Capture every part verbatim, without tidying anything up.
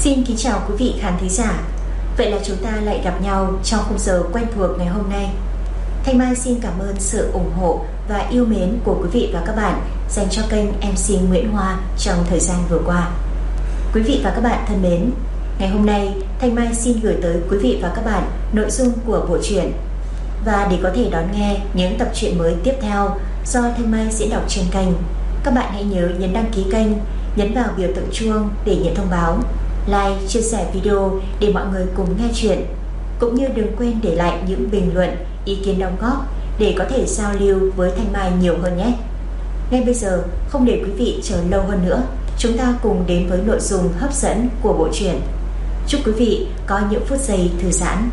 Xin kính chào quý vị khán thính giả. Vậy là chúng ta lại gặp nhau trong khung giờ quen thuộc ngày hôm nay. Thanh Mai xin cảm ơn sự ủng hộ và yêu mến của quý vị và các bạn dành cho kênh em xê Nguyễn Hoa trong thời gian vừa qua. Quý vị và các bạn thân mến, ngày hôm nay Thanh Mai xin gửi tới quý vị và các bạn nội dung của bộ truyện. Và để có thể đón nghe những tập truyện mới tiếp theo do Thanh Mai diễn đọc trên kênh, các bạn hãy nhớ nhấn đăng ký kênh, nhấn vào biểu tượng chuông để nhận thông báo, like, chia sẻ video để mọi người cùng nghe chuyện. Cũng như đừng quên để lại những bình luận, ý kiến đóng góp để có thể giao lưu với Thanh Mai nhiều hơn nhé. Ngay bây giờ, không để quý vị chờ lâu hơn nữa, chúng ta cùng đến với nội dung hấp dẫn của bộ truyện. Chúc quý vị có những phút giây thư giãn.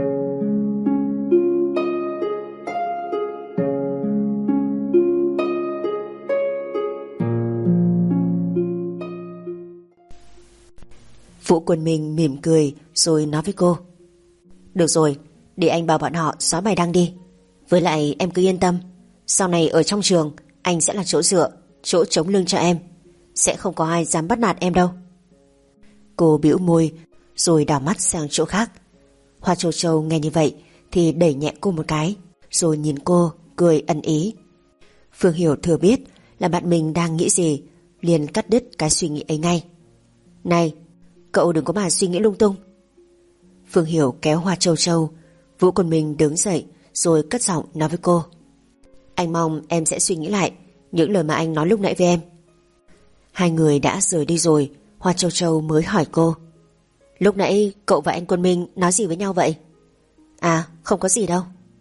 Vũ Quân Minh mỉm cười rồi nói với cô: Được rồi, để anh bảo bọn họ xóa bài đăng đi. Với lại em cứ yên tâm, sau này ở trong trường anh sẽ là chỗ dựa, chỗ chống lưng cho em. Sẽ không có ai dám bắt nạt em đâu. Cô bĩu môi rồi đảo mắt sang chỗ khác. Hoa Châu Châu nghe như vậy thì đẩy nhẹ cô một cái, rồi nhìn cô cười ẩn ý. Phương Hiểu thừa biết là bạn mình đang nghĩ gì, liền cắt đứt cái suy nghĩ ấy ngay. Này, cậu đừng có mà suy nghĩ lung tung. Phương Hiểu kéo Hoa Châu Châu. Vũ Quân Minh đứng dậy rồi cất giọng nói với cô: Anh mong em sẽ suy nghĩ lại những lời mà anh nói lúc nãy với em. Hai người đã rời đi rồi, Hoa Châu Châu mới hỏi cô: Lúc nãy cậu và anh Quân Minh nói gì với nhau vậy? À, không có gì đâu.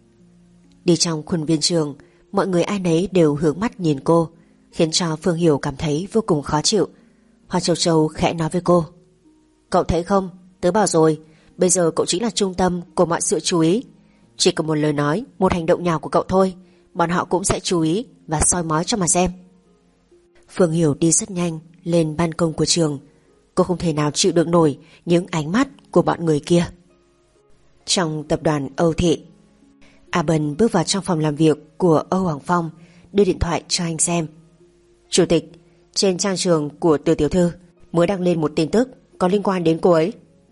Đi trong khuôn viên trường, mọi người ai nấy đều hướng mắt nhìn cô, khiến cho Phương Hiểu cảm thấy vô cùng khó chịu. Hoa Châu Châu khẽ nói với cô: Cậu thấy không, tớ bảo rồi, bây giờ cậu chính là trung tâm của mọi sự chú ý. Chỉ cần một lời nói, một hành động nhỏ của cậu thôi, bọn họ cũng sẽ chú ý và soi mói cho mà xem. Phương Hiểu đi rất nhanh lên ban công của trường. Cô không thể nào chịu được nổi những ánh mắt của bọn người kia. Trong tập đoàn Âu Thị, A Bân bước vào trong phòng làm việc của Âu Hoàng Phong, đưa điện thoại cho anh xem. Chủ tịch, trên trang trường của Từ tiểu thư mới đăng lên một tin tức có liên quan đến cô ấy.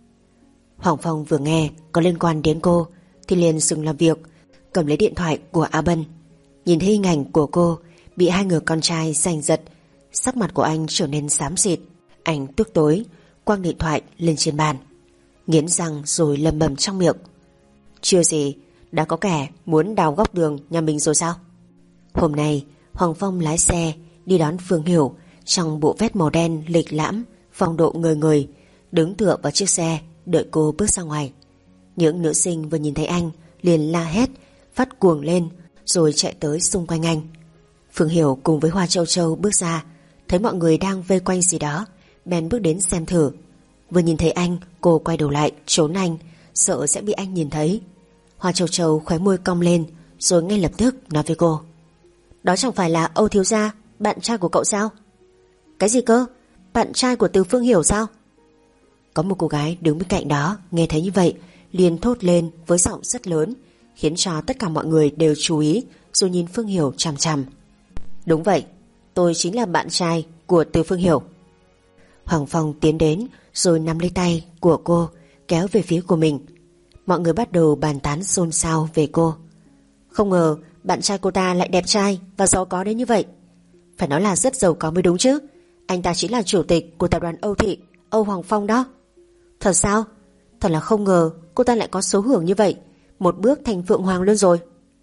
Hoàng Phong vừa nghe có liên quan đến cô thì liền dừng làm việc, cầm lấy điện thoại của A Bân. Nhìn thấy hình ảnh của cô bị hai người con trai giành giật, sắc mặt của anh trở nên xám xịt. Anh tức tối quăng điện thoại lên trên bàn, nghiến răng rồi lầm bầm trong miệng: Chưa gì đã có kẻ muốn đào góc đường nhà mình rồi sao? Hôm nay Hoàng Phong lái xe đi đón Phương Hiểu trong bộ vest màu đen lịch lãm, phong độ người người, đứng tựa vào chiếc xe đợi cô bước ra ngoài. Những nữ sinh vừa nhìn thấy anh liền la hét, phát cuồng lên rồi chạy tới xung quanh anh. Phương Hiểu cùng với Hoa Châu Châu bước ra, thấy mọi người đang vây quanh gì đó, bèn bước đến xem thử. Vừa nhìn thấy anh, cô quay đầu lại trốn anh, sợ sẽ bị anh nhìn thấy. Hoa Châu Châu khóe môi cong lên rồi ngay lập tức nói với cô: Đó chẳng phải là Âu thiếu gia, bạn trai của cậu sao? Cái gì cơ? Bạn trai của Từ Phương Hiểu sao? Có một cô gái đứng bên cạnh đó nghe thấy như vậy liền thốt lên với giọng rất lớn, khiến cho tất cả mọi người đều chú ý rồi nhìn Phương Hiểu chằm chằm. Đúng vậy, tôi chính là bạn trai của Từ Phương Hiểu. Hoàng Phong tiến đến rồi nắm lấy tay của cô kéo về phía của mình. Mọi người bắt đầu bàn tán xôn xao về cô. Không ngờ bạn trai cô ta lại đẹp trai và giàu có đến như vậy. Phải nói là rất giàu có mới đúng chứ. Anh ta chính là chủ tịch của tập đoàn Âu Thị, Âu Hoàng Phong đó. Thật sao? Thật là không ngờ cô ta lại có số hưởng như vậy, một bước thành Phượng Hoàng luôn rồi.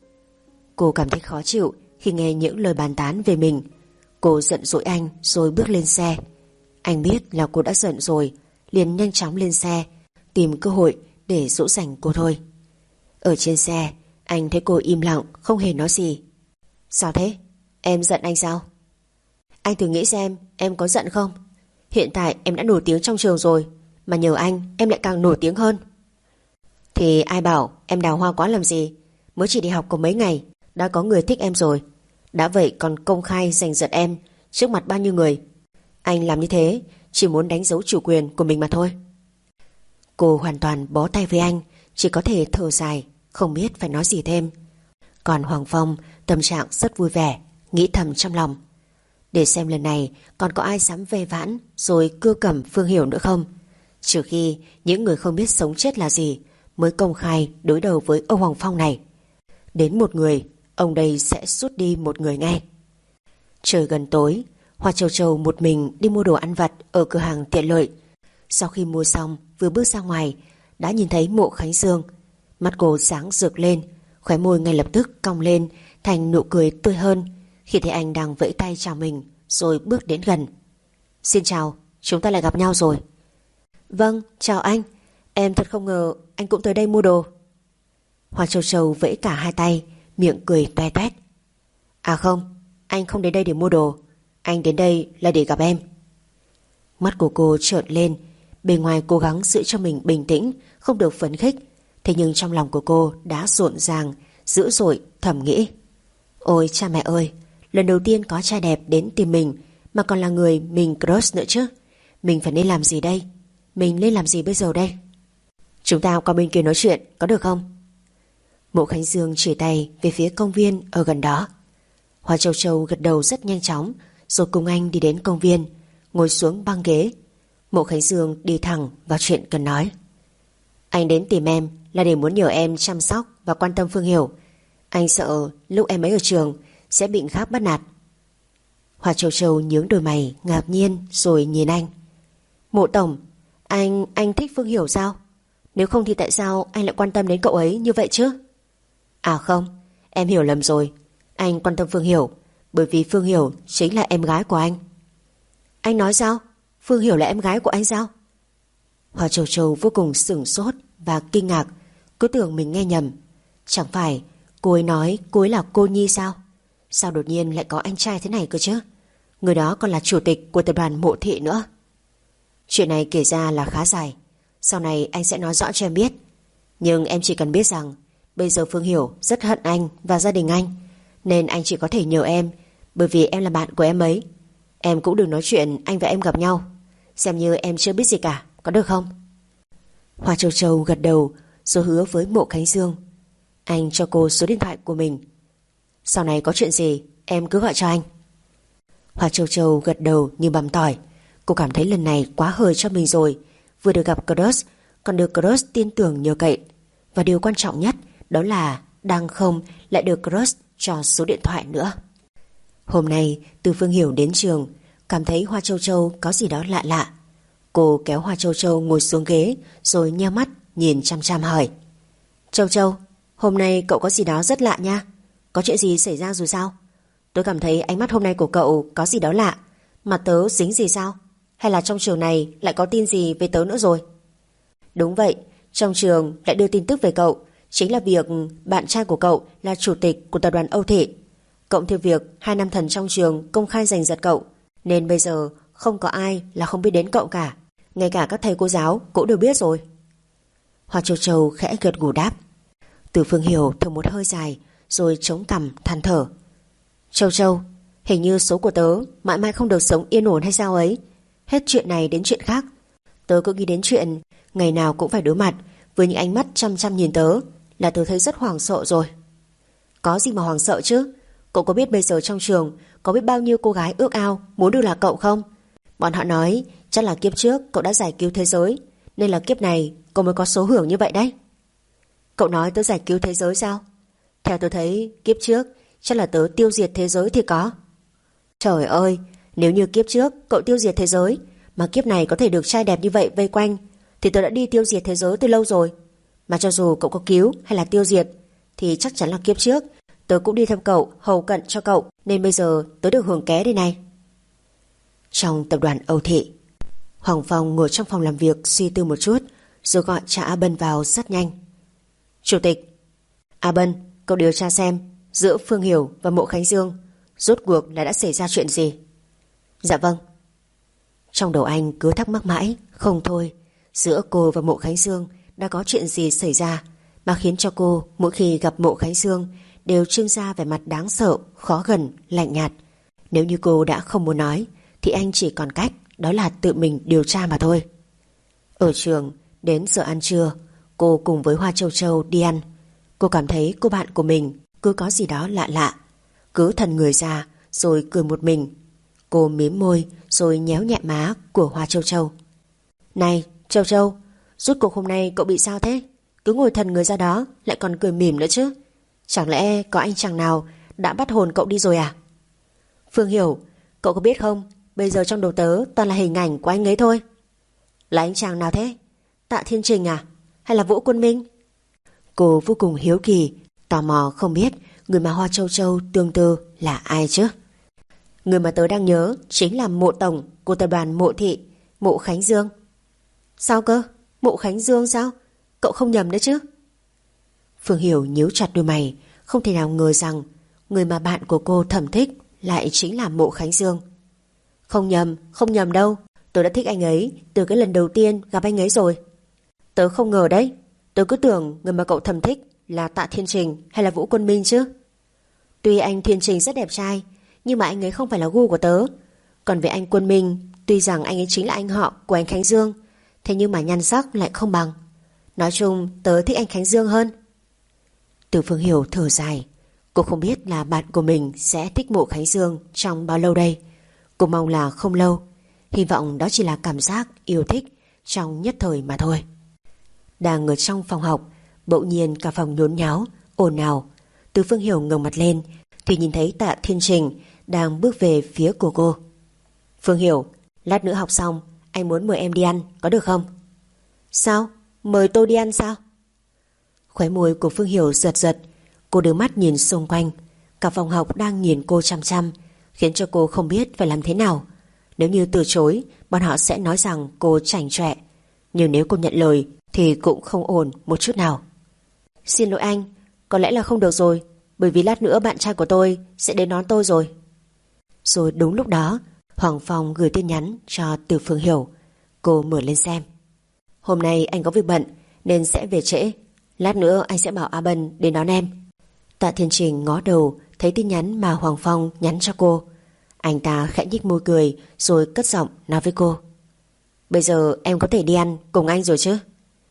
Cô cảm thấy khó chịu khi nghe những lời bàn tán về mình. Cô giận dỗi anh rồi bước lên xe. Anh biết là cô đã giận rồi, liền nhanh chóng lên xe, tìm cơ hội để dỗ dành cô thôi. Ở trên xe, anh thấy cô im lặng, không hề nói gì. Sao thế? Em giận anh sao? Anh thử nghĩ xem em có giận không? Hiện tại em đã nổi tiếng trong trường rồi, mà nhờ anh em lại càng nổi tiếng hơn. Thì ai bảo em đào hoa quá làm gì? Mới chỉ đi học có mấy ngày đã có người thích em rồi. Đã vậy còn công khai giành giật em trước mặt bao nhiêu người. Anh làm như thế chỉ muốn đánh dấu chủ quyền của mình mà thôi. Cô hoàn toàn bó tay với anh, chỉ có thể thở dài, không biết phải nói gì thêm. Còn Hoàng Phong tâm trạng rất vui vẻ, nghĩ thầm trong lòng: để xem lần này còn có ai dám ve vãn rồi cưa cẩm Phương Hiểu nữa không. Trừ khi những người không biết sống chết là gì mới công khai đối đầu với ông Hoàng Phong này. Đến một người, ông đây sẽ rút đi một người ngay. Trời gần tối, Hoa Châu Châu một mình đi mua đồ ăn vặt ở cửa hàng tiện lợi. Sau khi mua xong, vừa bước ra ngoài đã nhìn thấy Mộ Khánh Dương. Mắt cô sáng rực lên, khóe môi ngay lập tức cong lên thành nụ cười tươi hơn khi thấy anh đang vẫy tay chào mình, rồi bước đến gần. Xin chào, chúng ta lại gặp nhau rồi. Vâng, chào anh. Em thật không ngờ anh cũng tới đây mua đồ. Hoa Châu Châu vẫy cả hai tay, miệng cười toe toét. À không, anh không đến đây để mua đồ. Anh đến đây là để gặp em. Mắt của cô trợn lên, bề ngoài cố gắng giữ cho mình bình tĩnh, không được phấn khích. Thế nhưng trong lòng của cô đã rộn ràng, dữ dội, thầm nghĩ. Ôi cha mẹ ơi, lần đầu tiên có trai đẹp đến tìm mình, mà còn là người mình crush nữa chứ. Mình phải nên làm gì đây? Mình nên làm gì bây giờ đây? Chúng ta qua bên kia nói chuyện, có được không? Mộ Khánh Dương chỉ tay về phía công viên ở gần đó. Hoa Châu Châu gật đầu rất nhanh chóng, rồi cùng anh đi đến công viên, ngồi xuống băng ghế. Mộ Khánh Dương đi thẳng vào chuyện cần nói. Anh đến tìm em là để muốn nhờ em chăm sóc và quan tâm Phương Hiểu. Anh sợ lúc em ấy ở trường sẽ bị người khác bắt nạt. Hoa Châu Châu nhướng đôi mày ngạc nhiên rồi nhìn anh. Mộ Tổng, anh anh thích Phương Hiểu sao? Nếu không thì tại sao anh lại quan tâm đến cậu ấy như vậy chứ? À không, em hiểu lầm rồi. Anh quan tâm Phương Hiểu bởi vì Phương Hiểu chính là em gái của anh. Anh nói sao? Phương Hiểu là em gái của anh sao? Hoa Châu Châu vô cùng sửng sốt và kinh ngạc, cứ tưởng mình nghe nhầm. Chẳng phải cô ấy nói cô ấy là cô Nhi sao? Sao đột nhiên lại có anh trai thế này cơ chứ? Người đó còn là chủ tịch của tập đoàn Mộ Thị nữa. Chuyện này kể ra là khá dài, sau này anh sẽ nói rõ cho em biết. Nhưng em chỉ cần biết rằng bây giờ Phương Hiểu rất hận anh và gia đình anh, nên anh chỉ có thể nhờ em, bởi vì em là bạn của em ấy. Em cũng đừng nói chuyện anh và em gặp nhau, xem như em chưa biết gì cả, có được không? Hoa Châu Châu gật đầu rồi hứa với Mộ Khánh Dương. Anh cho cô số điện thoại của mình. Sau này có chuyện gì em cứ gọi cho anh. Hoa Châu Châu gật đầu như bằm tỏi. Cô cảm thấy lần này quá hời cho mình rồi. Vừa được gặp crush, còn được crush tin tưởng nhờ cậy. Và điều quan trọng nhất đó là đang không lại được crush cho số điện thoại nữa. Hôm nay Từ Phương Hiểu đến trường, cảm thấy Hoa Châu Châu có gì đó lạ lạ. Cô kéo Hoa Châu Châu ngồi xuống ghế, rồi nheo mắt nhìn chăm chăm hỏi. Châu Châu, hôm nay cậu có gì đó rất lạ nha. Có chuyện gì xảy ra rồi sao? Tôi cảm thấy ánh mắt hôm nay của cậu có gì đó lạ. Mà tớ dính gì sao? Hay là trong trường này lại có tin gì về tớ nữa rồi? Đúng vậy, trong trường lại đưa tin tức về cậu. Chính là việc bạn trai của cậu là chủ tịch của tập đoàn Âu Thị. Cộng thêm việc hai nam thần trong trường công khai giành giật cậu, nên bây giờ không có ai là không biết đến cậu cả. Ngay cả các thầy cô giáo cũng đều biết rồi. Hoa Châu Châu khẽ gật gù đáp. Từ Phương Hiểu thở một hơi dài, rồi chống cằm than thở. Châu Châu, hình như số của tớ mãi mãi không được sống yên ổn hay sao ấy. Hết chuyện này đến chuyện khác. Tớ cứ nghĩ đến chuyện ngày nào cũng phải đối mặt với những ánh mắt chăm chăm nhìn tớ là tớ thấy rất hoảng sợ rồi. Có gì mà hoảng sợ chứ? Cậu có biết bây giờ trong trường có biết bao nhiêu cô gái ước ao muốn được là cậu không? Bọn họ nói chắc là kiếp trước cậu đã giải cứu thế giới, nên là kiếp này cậu mới có số hưởng như vậy đấy. Cậu nói tớ giải cứu thế giới sao? Theo tớ thấy kiếp trước chắc là tớ tiêu diệt thế giới thì có. Trời ơi, nếu như kiếp trước cậu tiêu diệt thế giới mà kiếp này có thể được trai đẹp như vậy vây quanh, thì tớ đã đi tiêu diệt thế giới từ lâu rồi. Mà cho dù cậu có cứu hay là tiêu diệt, thì chắc chắn là kiếp trước tớ cũng đi theo cậu, hầu cận cho cậu, nên bây giờ tớ được hưởng ké đây này. Trong tập đoàn Âu Thị, Hoàng Phong ngồi trong phòng làm việc suy tư một chút, rồi gọi cha A Bân vào rất nhanh. Chủ tịch, A Bân, cậu điều tra xem giữa Phương Hiểu và Mộ Khánh Dương rốt cuộc là đã xảy ra chuyện gì. Dạ vâng. Trong đầu anh cứ thắc mắc mãi không thôi, giữa cô và Mộ Khánh Dương đã có chuyện gì xảy ra mà khiến cho cô mỗi khi gặp Mộ Khánh Dương đều trưng ra vẻ mặt đáng sợ, khó gần, lạnh nhạt. Nếu như cô đã không muốn nói thì anh chỉ còn cách đó là tự mình điều tra mà thôi. Ở trường, đến giờ ăn trưa, cô cùng với Hoa Châu Châu đi ăn. Cô cảm thấy cô bạn của mình cứ có gì đó lạ lạ, cứ thần người ra rồi cười một mình. Cô mím môi rồi nhéo nhẹ má của Hoa Châu Châu. Này Châu Châu, rốt cuộc hôm nay cậu bị sao thế? Cứ ngồi thần người ra đó, lại còn cười mỉm nữa chứ. Chẳng lẽ có anh chàng nào đã bắt hồn cậu đi rồi à? Phương Hiểu, cậu có biết không, bây giờ trong đầu tớ toàn là hình ảnh của anh ấy thôi. Là anh chàng nào thế? Tạ Thiên Trình à? Hay là Vũ Quân Minh? Cô vô cùng hiếu kỳ, tò mò không biết người mà Hoa Châu Châu tương tư là ai chứ. Người mà tớ đang nhớ chính là Mộ tổng của tập đoàn Mộ Thị, Mộ Khánh Dương. Sao cơ? Mộ Khánh Dương sao? Cậu không nhầm đấy chứ? Phương Hiểu nhíu chặt đôi mày, không thể nào ngờ rằng người mà bạn của cô thầm thích lại chính là Mộ Khánh Dương. Không nhầm, không nhầm đâu. Tôi đã thích anh ấy từ cái lần đầu tiên gặp anh ấy rồi. Tớ không ngờ đấy. Tớ cứ tưởng người mà cậu thầm thích là Tạ Thiên Trình hay là Vũ Quân Minh chứ. Tuy anh Thiên Trình rất đẹp trai, nhưng mà anh ấy không phải là gu của tớ. Còn về anh Quân Minh, tuy rằng anh ấy chính là anh họ của anh Khánh Dương, thế nhưng mà nhan sắc lại không bằng. Nói chung tớ thích anh Khánh Dương hơn. Từ Phương Hiểu thở dài. Cô không biết là bạn của mình sẽ thích Mộ Khánh Dương trong bao lâu đây. Cô mong là không lâu. Hy vọng đó chỉ là cảm giác yêu thích trong nhất thời mà thôi. Đang ở trong phòng học, bỗng nhiên cả phòng nhốn nháo, ồn ào. Từ Phương Hiểu ngẩng mặt lên thì nhìn thấy Tạ Thiên Trình đang bước về phía của cô. Phương Hiểu, lát nữa học xong anh muốn mời em đi ăn, có được không? Sao? Mời tôi đi ăn sao? Khóe môi của Phương Hiểu giật giật. Cô đưa mắt nhìn xung quanh. Cả phòng học đang nhìn cô chăm chăm, khiến cho cô không biết phải làm thế nào. Nếu như từ chối, bọn họ sẽ nói rằng cô chảnh chọe. Nhưng nếu cô nhận lời thì cũng không ổn một chút nào. Xin lỗi anh, có lẽ là không được rồi, bởi vì lát nữa bạn trai của tôi sẽ đến đón tôi rồi. Rồi đúng lúc đó, Hoàng Phong gửi tin nhắn cho Từ Phương Hiểu. Cô mở lên xem. Hôm nay anh có việc bận nên sẽ về trễ. Lát nữa anh sẽ bảo A Bân đến đón em. Tạ Thiên Trình ngó đầu thấy tin nhắn mà Hoàng Phong nhắn cho cô. Anh ta khẽ nhích môi cười rồi cất giọng nói với cô. Bây giờ em có thể đi ăn cùng anh rồi chứ?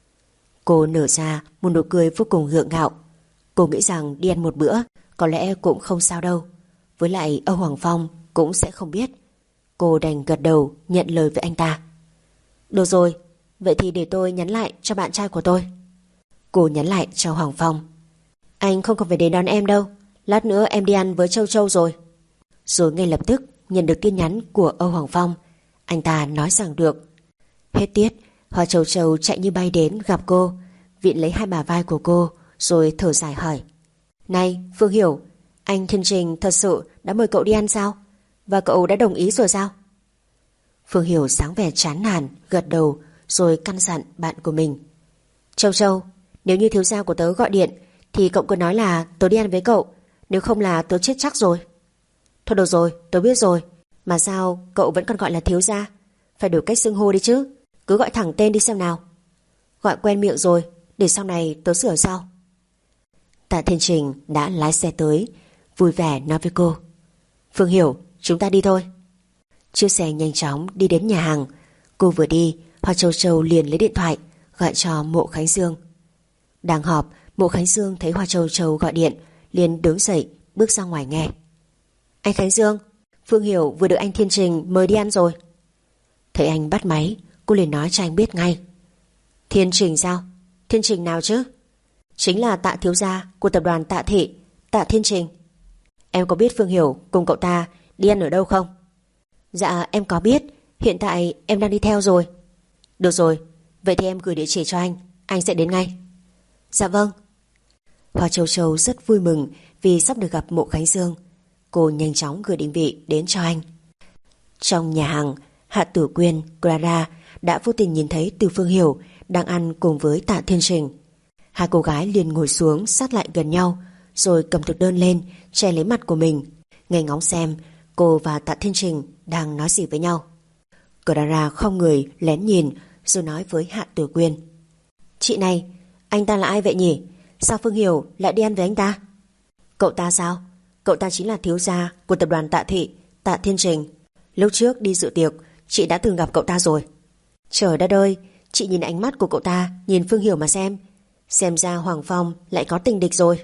Cô nở ra một nụ cười vô cùng gượng gạo. Cô nghĩ rằng đi ăn một bữa có lẽ cũng không sao đâu. Với lại Âu Hoàng Phong cũng sẽ không biết. Cô đành gật đầu nhận lời với anh ta. Được rồi, vậy thì để tôi nhắn lại cho bạn trai của tôi. Cô nhắn lại cho Hoàng Phong. Anh không cần phải đến đón em đâu, lát nữa em đi ăn với Châu Châu rồi. Rồi ngay lập tức nhận được tin nhắn của Âu Hoàng Phong. Anh ta nói rằng được. Hết tiết, Hoa Châu Châu chạy như bay đến gặp cô, vịn lấy hai bả vai của cô rồi thở dài hỏi. Này Phương Hiểu, anh Thiên Trình thật sự đã mời cậu đi ăn sao? Và cậu đã đồng ý rồi sao? Phương Hiểu sáng vẻ chán nản, gật đầu rồi căn dặn bạn của mình. Châu Châu, nếu như thiếu gia của tớ gọi điện thì cậu cứ nói là tớ đi ăn với cậu, nếu không là tớ chết chắc rồi. Thôi được rồi, tớ biết rồi. Mà sao cậu vẫn còn gọi là thiếu gia? Phải đổi cách xưng hô đi chứ. Cứ gọi thẳng tên đi xem nào. Gọi quen miệng rồi, để sau này tớ sửa sau. Tạ Thiên Trình đã lái xe tới, vui vẻ nói với cô. Phương Hiểu, chúng ta đi thôi. Chiếc xe nhanh chóng đi đến nhà hàng. Cô vừa đi, Hoa Châu Châu liền lấy điện thoại gọi cho Mộ Khánh Dương. Đang họp, Mộ Khánh Dương thấy Hoa Châu Châu gọi điện, liền đứng dậy bước ra ngoài nghe. Anh Khánh Dương, Phương Hiểu vừa được anh Thiên Trình mời đi ăn rồi. Thấy anh bắt máy, cô liền nói cho anh biết ngay. Thiên Trình sao? Thiên Trình nào chứ? Chính là Tạ thiếu gia của tập đoàn Tạ Thị, Tạ Thiên Trình. Em có biết Phương Hiểu cùng cậu ta đi ăn ở đâu không? Dạ em có biết, hiện tại em đang đi theo rồi. Được rồi, vậy thì em gửi địa chỉ cho anh, anh sẽ đến ngay. Dạ vâng. Hoa Châu Châu rất vui mừng vì sắp được gặp Mộ Khánh Dương. Cô nhanh chóng gửi định vị đến cho anh. Trong nhà hàng, Hạ Tử Quyên, Clara đã vô tình nhìn thấy Từ Phương Hiểu đang ăn cùng với Tạ Thiên Trình. Hai cô gái liền ngồi xuống sát lại gần nhau, rồi cầm thực đơn lên che lấy mặt của mình, nghe ngóng xem cô và Tạ Thiên Trình đang nói gì với nhau. Clara không người lén nhìn rồi nói với Hạ Tử Quyên. Chị này, anh ta là ai vậy nhỉ? Sao Phương Hiểu lại đi ăn với anh ta? Cậu ta sao? Cậu ta chính là thiếu gia của tập đoàn Tạ Thị, Tạ Thiên Trình. Lúc trước đi dự tiệc, chị đã từng gặp cậu ta rồi. Trời đất ơi, chị nhìn ánh mắt của cậu ta, nhìn Phương Hiểu mà xem. Xem ra Hoàng Phong lại có tình địch rồi.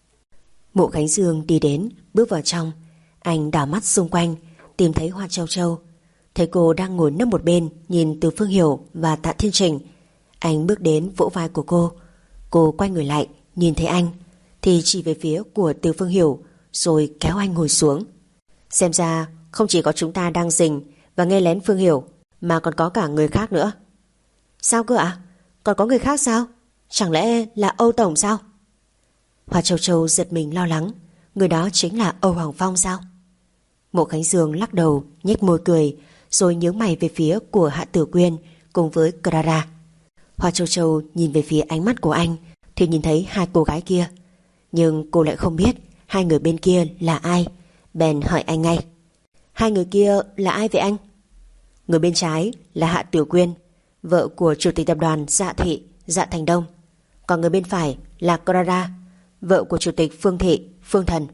Mộ Khánh Dương đi đến, bước vào trong. Anh đảo mắt xung quanh, tìm thấy Hoa Châu Châu. Thấy cô đang ngồi nấp một bên nhìn Từ Phương Hiểu và Tạ Thiên Trình, anh bước đến vỗ vai của cô. Cô quay người lại, nhìn thấy anh thì chỉ về phía của Từ Phương Hiểu, rồi kéo anh ngồi xuống. Xem ra không chỉ có chúng ta đang rình và nghe lén Phương Hiểu, mà còn có cả người khác nữa. Sao cơ ạ? Còn có người khác sao? Chẳng lẽ là Âu Tổng sao? Hoa Châu Châu giật mình lo lắng. Người đó chính là Âu Hoàng Phong sao? Mộ Khánh Dương lắc đầu, nhếch môi cười, rồi nhướng mày về phía của Hạ Tử Quyên cùng với Clara. Hoa Châu Châu nhìn về phía ánh mắt của anh thì nhìn thấy hai cô gái kia, nhưng cô lại không biết hai người bên kia là ai, bèn hỏi anh ngay. Hai người kia là ai vậy anh? Người bên trái là Hạ Tử Quyên, vợ của chủ tịch tập đoàn Dạ Thị, Dạ Thành Đông. Còn người bên phải là Clara, vợ của chủ tịch Phương Thị, Phương Thần.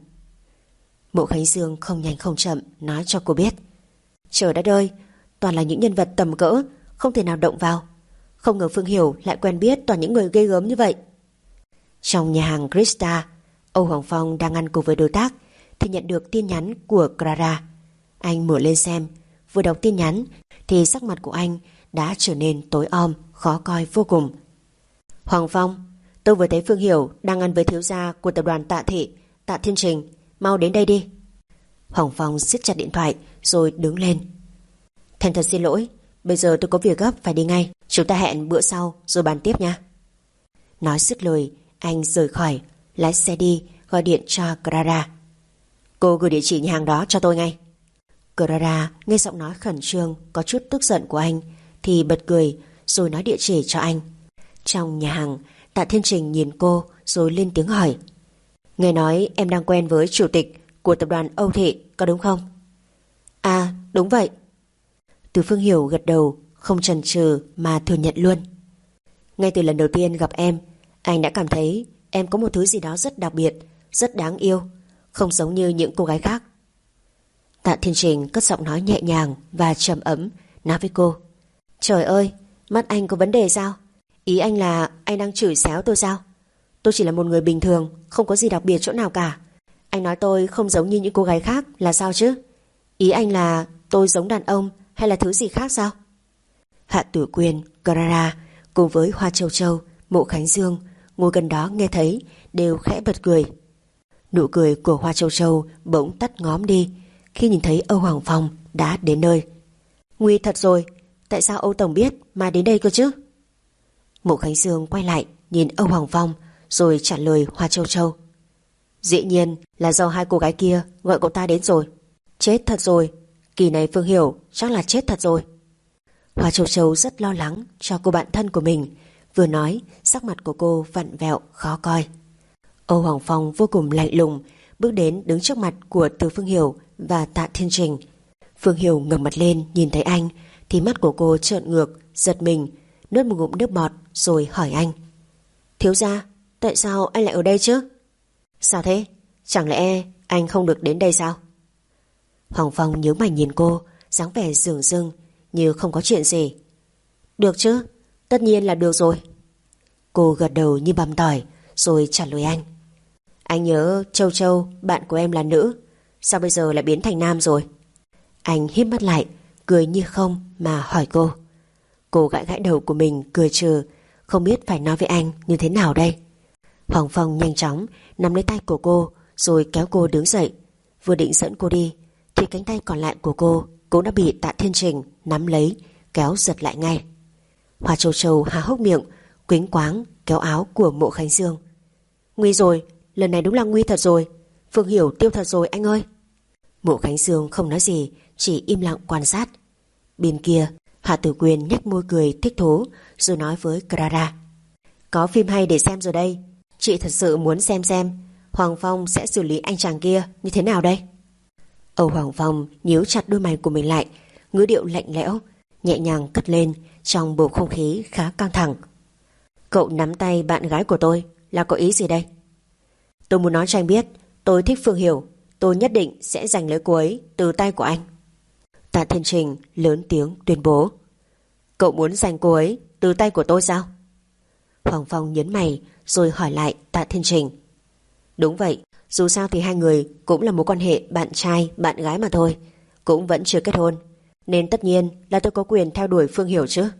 Mộ Khánh Dương không nhanh không chậm nói cho cô biết. Trời đất ơi, toàn là những nhân vật tầm cỡ, không thể nào động vào. Không ngờ Phương Hiểu lại quen biết toàn những người ghê gớm như vậy. Trong nhà hàng Krista, Âu Hoàng Phong đang ăn cùng với đối tác thì nhận được tin nhắn của Clara. Anh mở lên xem, vừa đọc tin nhắn thì sắc mặt của anh đã trở nên tối om, khó coi vô cùng. Hoàng Phong, tôi vừa thấy Phương Hiểu đang ăn với thiếu gia của tập đoàn Tạ Thị, Tạ Thiên Trình, mau đến đây đi. Hoàng Phong siết chặt điện thoại rồi đứng lên. Thành thật xin lỗi, bây giờ tôi có việc gấp phải đi ngay, chúng ta hẹn bữa sau rồi bàn tiếp nha. Nói dứt lời, anh rời khỏi, lái xe đi, gọi điện cho Clara. Cô gửi địa chỉ nhà hàng đó cho tôi ngay. Clara nghe giọng nói khẩn trương có chút tức giận của anh thì bật cười rồi nói địa chỉ cho anh. Trong nhà hàng, Tạ Thiên Trình nhìn cô rồi lên tiếng hỏi. Nghe nói em đang quen với chủ tịch của tập đoàn Âu Thị, có đúng không? À, đúng vậy. Từ Phương Hiểu gật đầu, không chần chừ mà thừa nhận luôn. Ngay từ lần đầu tiên gặp em, anh đã cảm thấy em có một thứ gì đó rất đặc biệt, rất đáng yêu, không giống như những cô gái khác. Tạ Thiên Trình cất giọng nói nhẹ nhàng và trầm ấm, nói với cô. Trời ơi, mắt anh có vấn đề sao? Ý anh là anh đang chửi xéo tôi sao? Tôi chỉ là một người bình thường, không có gì đặc biệt chỗ nào cả. Anh nói tôi không giống như những cô gái khác là sao chứ? Ý anh là tôi giống đàn ông hay là thứ gì khác sao? Hạ Tử Quyên, Clara cùng với Hoa Châu Châu, Mộ Khánh Dương ngồi gần đó nghe thấy đều khẽ bật cười. Nụ cười của Hoa Châu Châu bỗng tắt ngóm đi khi nhìn thấy Âu Hoàng Phong đã đến nơi. Nguy thật rồi, tại sao Âu Tổng biết mà đến đây cơ chứ? Mộ Khánh Dương quay lại nhìn Âu Hoàng Phong rồi trả lời Hoa Châu Châu. Dĩ nhiên là do hai cô gái kia gọi cậu ta đến rồi. Chết thật rồi, kỳ này Phương Hiểu chắc là chết thật rồi. Hoa Châu Châu rất lo lắng cho cô bạn thân của mình, vừa nói sắc mặt của cô vặn vẹo khó coi. Âu Hoàng Phong vô cùng lạnh lùng bước đến đứng trước mặt của Từ Phương Hiểu và Tạ Thiên Trình. Phương Hiểu ngẩng mặt lên nhìn thấy anh thì mắt của cô trợn ngược, giật mình, nuốt một ngụm nước bọt rồi hỏi anh. Thiếu gia, tại sao anh lại ở đây chứ? Sao thế? Chẳng lẽ anh không được đến đây sao? Hoàng Phong nhớ mày nhìn cô, dáng vẻ dửng dưng như không có chuyện gì. Được chứ, tất nhiên là được rồi. Cô gật đầu như bằm tỏi rồi trả lời anh. Anh nhớ Châu Châu, bạn của em là nữ, sao bây giờ lại biến thành nam rồi? Anh híp mắt lại, cười như không mà hỏi cô. Cô gãi gãi đầu của mình cười trừ, không biết phải nói với anh như thế nào đây. Hoàng Phong nhanh chóng nắm lấy tay của cô rồi kéo cô đứng dậy. Vừa định dẫn cô đi thì cánh tay còn lại của cô cũng đã bị Tạ Thiên Trình nắm lấy, kéo giật lại ngay. Hoa Châu Châu há hốc miệng, quýnh quáng kéo áo của Mộ Khánh Dương. Nguy rồi, lần này đúng là nguy thật rồi. Phương Hiểu tiêu thật rồi anh ơi. Mộ Khánh Dương không nói gì, chỉ im lặng quan sát. Bên kia, Hạ Tử Quyên nhếch môi cười thích thú rồi nói với Clara. Có phim hay để xem rồi đây. Chị thật sự muốn xem xem Hoàng Phong sẽ xử lý anh chàng kia như thế nào đây. Âu Hoàng Phong nhíu chặt đôi mày của mình lại, ngữ điệu lạnh lẽo nhẹ nhàng cất lên trong bầu không khí khá căng thẳng. Cậu nắm tay bạn gái của tôi là có ý gì đây? Tôi muốn nói cho anh biết tôi thích Phương Hiểu, tôi nhất định sẽ giành lấy cô ấy từ tay của anh. Tạ Thiên Trình lớn tiếng tuyên bố. Cậu muốn giành cô ấy từ tay của tôi sao? Hoàng Phong nhấn mày rồi hỏi lại Tạ Thiên Trình. Đúng vậy, dù sao thì hai người cũng là mối quan hệ bạn trai bạn gái mà thôi, cũng vẫn chưa kết hôn. nên tất nhiên là tôi có quyền theo đuổi Phương Hiểu chứ.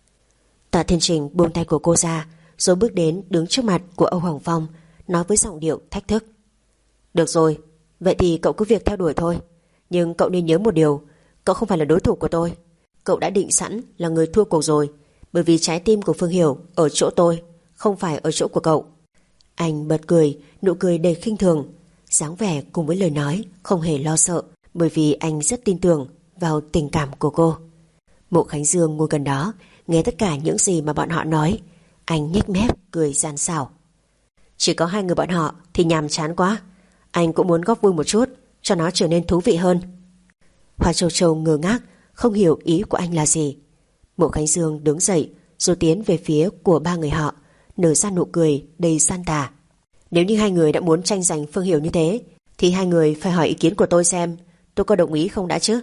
Tạ Thiên Trình buông tay của cô ra, rồi bước đến đứng trước mặt của Âu Hoàng Phong, nói với giọng điệu thách thức. Được rồi, vậy thì cậu cứ việc theo đuổi thôi. Nhưng cậu nên nhớ một điều, cậu không phải là đối thủ của tôi. Cậu đã định sẵn là người thua cuộc rồi, bởi vì trái tim của Phương Hiểu ở chỗ tôi, không phải ở chỗ của cậu. Anh bật cười, nụ cười đầy khinh thường, dáng vẻ cùng với lời nói không hề lo sợ, bởi vì anh rất tin tưởng vào tình cảm của cô. Mộ Khánh Dương ngồi gần đó, nghe tất cả những gì mà bọn họ nói. Anh nhếch mép cười gian xảo. Chỉ có hai người bọn họ thì nhàm chán quá. Anh cũng muốn góp vui một chút, cho nó trở nên thú vị hơn. Hoa Châu Châu ngơ ngác, không hiểu ý của anh là gì. Mộ Khánh Dương đứng dậy, rồi tiến về phía của ba người họ, nở ra nụ cười đầy gian tà. Nếu như hai người đã muốn tranh giành Phương Hiểu như thế, thì hai người phải hỏi ý kiến của tôi xem tôi có đồng ý không đã chứ.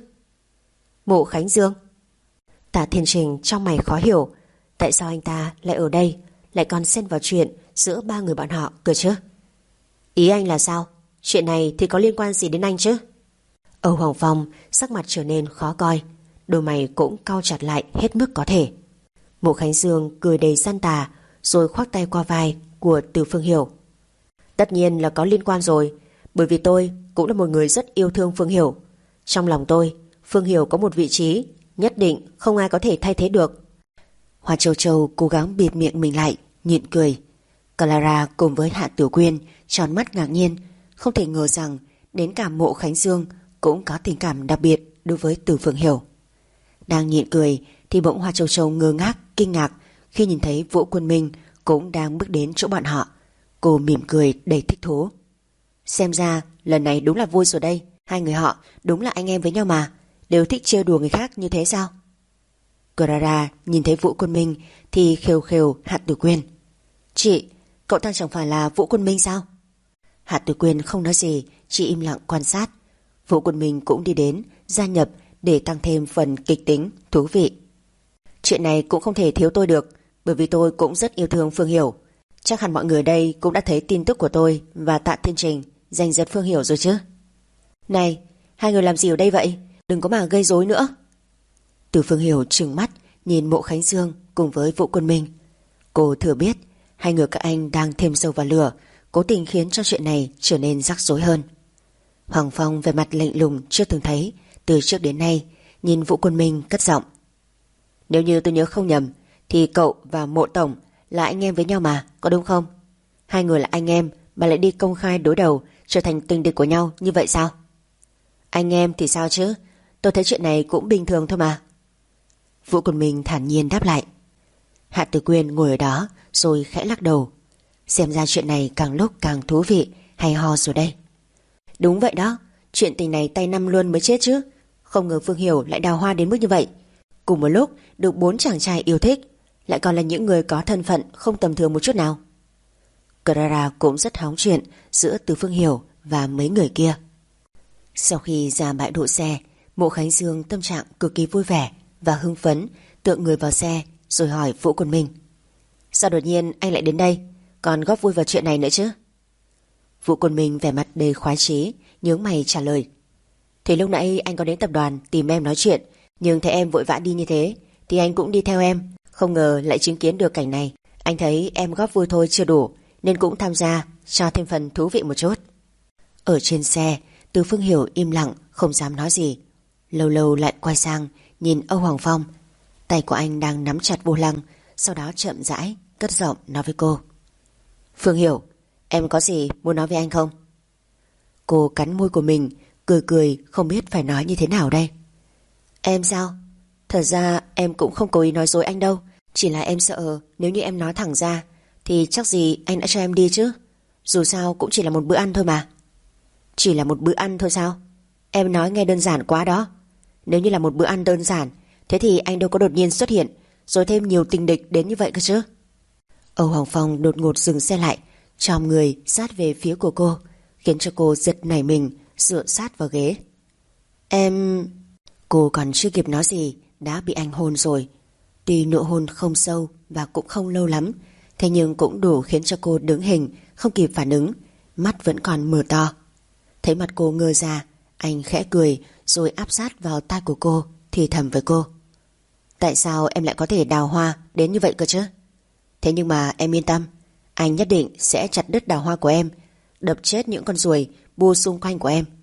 Mộ Khánh Dương. Tạ Thiên Trình trong mày khó hiểu, tại sao anh ta lại ở đây, lại còn xen vào chuyện giữa ba người bọn họ cơ chứ. Ý anh là sao? Chuyện này thì có liên quan gì đến anh chứ? Âu Hoàng Phong sắc mặt trở nên khó coi, đôi mày cũng cau chặt lại hết mức có thể. Mộ Khánh Dương cười đầy gian tà, rồi khoác tay qua vai của Từ Phương Hiểu. Tất nhiên là có liên quan rồi, bởi vì tôi cũng là một người rất yêu thương Phương Hiểu. Trong lòng tôi, Phương Hiểu có một vị trí nhất định không ai có thể thay thế được. Hoa Châu Châu cố gắng bịt miệng mình lại, nhịn cười. Clara cùng với Hạ Tiểu Quyên tròn mắt ngạc nhiên, không thể ngờ rằng đến cả Mộ Khánh Dương cũng có tình cảm đặc biệt đối với Từ Phương Hiểu. Đang nhịn cười thì bỗng Hoa Châu Châu ngơ ngác, kinh ngạc khi nhìn thấy Vũ Quân Minh cũng đang bước đến chỗ bọn họ. Cô mỉm cười đầy thích thú. Xem ra lần này đúng là vui rồi đây. Hai người họ đúng là anh em với nhau mà, đều thích trêu đùa người khác như thế sao? Clara nhìn thấy Vũ Quân Minh thì khều khều Hạ Tử Quyên. Chị, cậu ta chẳng phải là Vũ Quân Minh sao? Hạ Tử Quyên không nói gì, chỉ im lặng quan sát. Vũ Quân Minh cũng đi đến, gia nhập để tăng thêm phần kịch tính, thú vị. Chuyện này cũng không thể thiếu tôi được, bởi vì tôi cũng rất yêu thương Phương Hiểu. Chắc hẳn mọi người đây cũng đã thấy tin tức của tôi và Tạ Thiên Trình giành giật Phương Hiểu rồi chứ. Này, hai người làm gì ở đây vậy? Đừng có mà gây rối nữa. Từ Phương Hiểu trừng mắt nhìn Mộ Khánh Dương cùng với Vũ Quân Minh. Cô thừa biết hai người các anh đang thêm dầu vào lửa, cố tình khiến cho chuyện này trở nên rắc rối hơn. Hoàng Phong về mặt lạnh lùng chưa từng thấy từ trước đến nay, nhìn Vũ Quân Minh cất giọng. Nếu như tôi nhớ không nhầm thì cậu và Mộ Tổng là anh em với nhau mà, có đúng không? Hai người là anh em mà lại đi công khai đối đầu, trở thành tình địch của nhau như vậy sao? Anh em thì sao chứ? Tôi thấy chuyện này cũng bình thường thôi mà. Vũ Quân Minh thản nhiên đáp lại. Hạ Tử Quyên ngồi ở đó rồi khẽ lắc đầu. Xem ra chuyện này càng lúc càng thú vị, hay ho rồi đây. Đúng vậy đó, chuyện tình này tay năm luôn mới chết chứ. Không ngờ Phương Hiểu lại đào hoa đến mức như vậy. Cùng một lúc được bốn chàng trai yêu thích, lại còn là những người có thân phận không tầm thường một chút nào. Clara cũng rất hóng chuyện giữa Từ Phương Hiểu và mấy người kia. Sau khi ra bãi đỗ xe, Mộ Khánh Dương tâm trạng cực kỳ vui vẻ và hưng phấn, tựa người vào xe rồi hỏi Vũ Quân Minh. Sao đột nhiên anh lại đến đây, còn góp vui vào chuyện này nữa chứ? Vũ Quân Minh vẻ mặt đầy khoái chí, nhướng mày trả lời. Thì lúc nãy anh có đến tập đoàn tìm em nói chuyện, nhưng thấy em vội vã đi như thế thì anh cũng đi theo em. Không ngờ lại chứng kiến được cảnh này. Anh thấy em góp vui thôi chưa đủ, nên cũng tham gia cho thêm phần thú vị một chút. Ở trên xe, Từ Phương Hiểu im lặng không dám nói gì. Lâu lâu lại quay sang nhìn Âu Hoàng Phong. Tay của anh đang nắm chặt vô lăng, sau đó chậm rãi cất giọng nói với cô. Phương Hiểu, em có gì muốn nói với anh không? Cô cắn môi của mình, cười cười không biết phải nói như thế nào đây. Em sao? Thật ra em cũng không cố ý nói dối anh đâu, chỉ là em sợ nếu như em nói thẳng ra thì chắc gì anh đã cho em đi chứ. Dù sao cũng chỉ là một bữa ăn thôi mà. Chỉ là một bữa ăn thôi sao? Em nói nghe đơn giản quá đó. Nếu như là một bữa ăn đơn giản, thế thì anh đâu có đột nhiên xuất hiện rồi thêm nhiều tình địch đến như vậy cơ chứ. Âu Hoàng Phong đột ngột dừng xe lại, chòm người sát về phía của cô, khiến cho cô giật nảy mình, dựa sát vào ghế. Em... Cô còn chưa kịp nói gì đã bị anh hôn rồi. Tuy nụ hôn không sâu và cũng không lâu lắm, thế nhưng cũng đủ khiến cho cô đứng hình, không kịp phản ứng, mắt vẫn còn mở to. Thấy mặt cô ngơ ra, anh khẽ cười rồi áp sát vào tai của cô, thì thầm với cô. Tại sao em lại có thể đào hoa đến như vậy cơ chứ? Thế nhưng mà em yên tâm, anh nhất định sẽ chặt đứt đào hoa của em, đập chết những con ruồi bu xung quanh của em.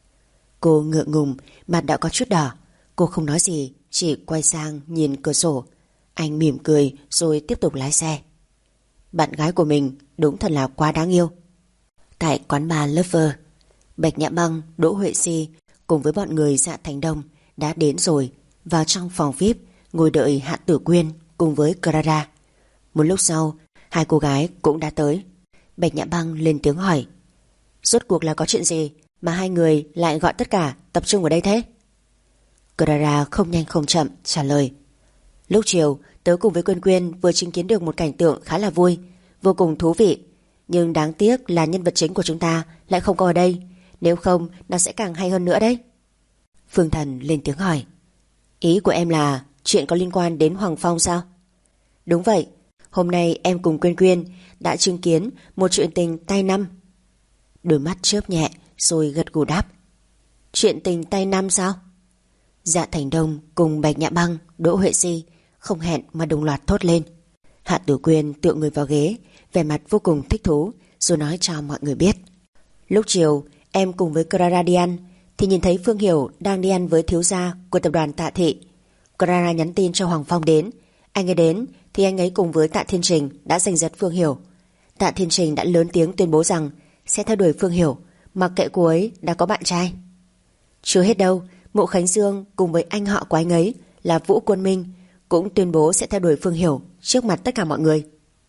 Cô ngượng ngùng, mặt đã có chút đỏ. Cô không nói gì, chỉ quay sang nhìn cửa sổ. Anh mỉm cười rồi tiếp tục lái xe. Bạn gái của mình đúng thật là quá đáng yêu. Tại quán bar Lover, Bạch Nhã Băng, Đỗ Huệ Si cùng với bọn người Dạ Thành Đông đã đến rồi. Vào trong phòng vi ai pi ngồi đợi Hạ Tử Quyên cùng với Clara. Một lúc sau, hai cô gái cũng đã tới. Bạch Nhã Băng lên tiếng hỏi, rốt cuộc là có chuyện gì mà hai người lại gọi tất cả tập trung ở đây thế? Clara không nhanh không chậm trả lời, lúc chiều tớ cùng với Quyên Quyên vừa chứng kiến được một cảnh tượng khá là vui, vô cùng thú vị. Nhưng đáng tiếc là nhân vật chính của chúng ta lại không có ở đây. Nếu không nó sẽ càng hay hơn nữa đấy. Phương Thần lên tiếng hỏi, ý của em là chuyện có liên quan đến Hoàng Phong sao? Đúng vậy, hôm nay em cùng Quyên Quyên đã chứng kiến một chuyện tình tay năm. Đôi mắt chớp nhẹ rồi gật gù đáp, chuyện tình tay năm sao? Dạ Thành Đông cùng Bạch Nhã Băng, Đỗ Huệ Si không hẹn mà đồng loạt thốt lên. Hạ Tử Quyên tựa người vào ghế, vẻ mặt vô cùng thích thú rồi nói cho mọi người biết, lúc chiều em cùng với Clara đi ăn thì nhìn thấy Phương Hiểu đang đi ăn với thiếu gia của tập đoàn Tạ Thị. Clara nhắn tin cho Hoàng Phong đến. Anh ấy đến thì anh ấy cùng với Tạ Thiên Trình đã giành giật Phương Hiểu. Tạ Thiên Trình đã lớn tiếng tuyên bố rằng sẽ theo đuổi Phương Hiểu, mặc kệ cô ấy đã có bạn trai. Chưa hết đâu, Mộ Khánh Dương cùng với anh họ của anh ấy là Vũ Quân Minh cũng tuyên bố sẽ theo đuổi Phương Hiểu trước mặt tất cả mọi người.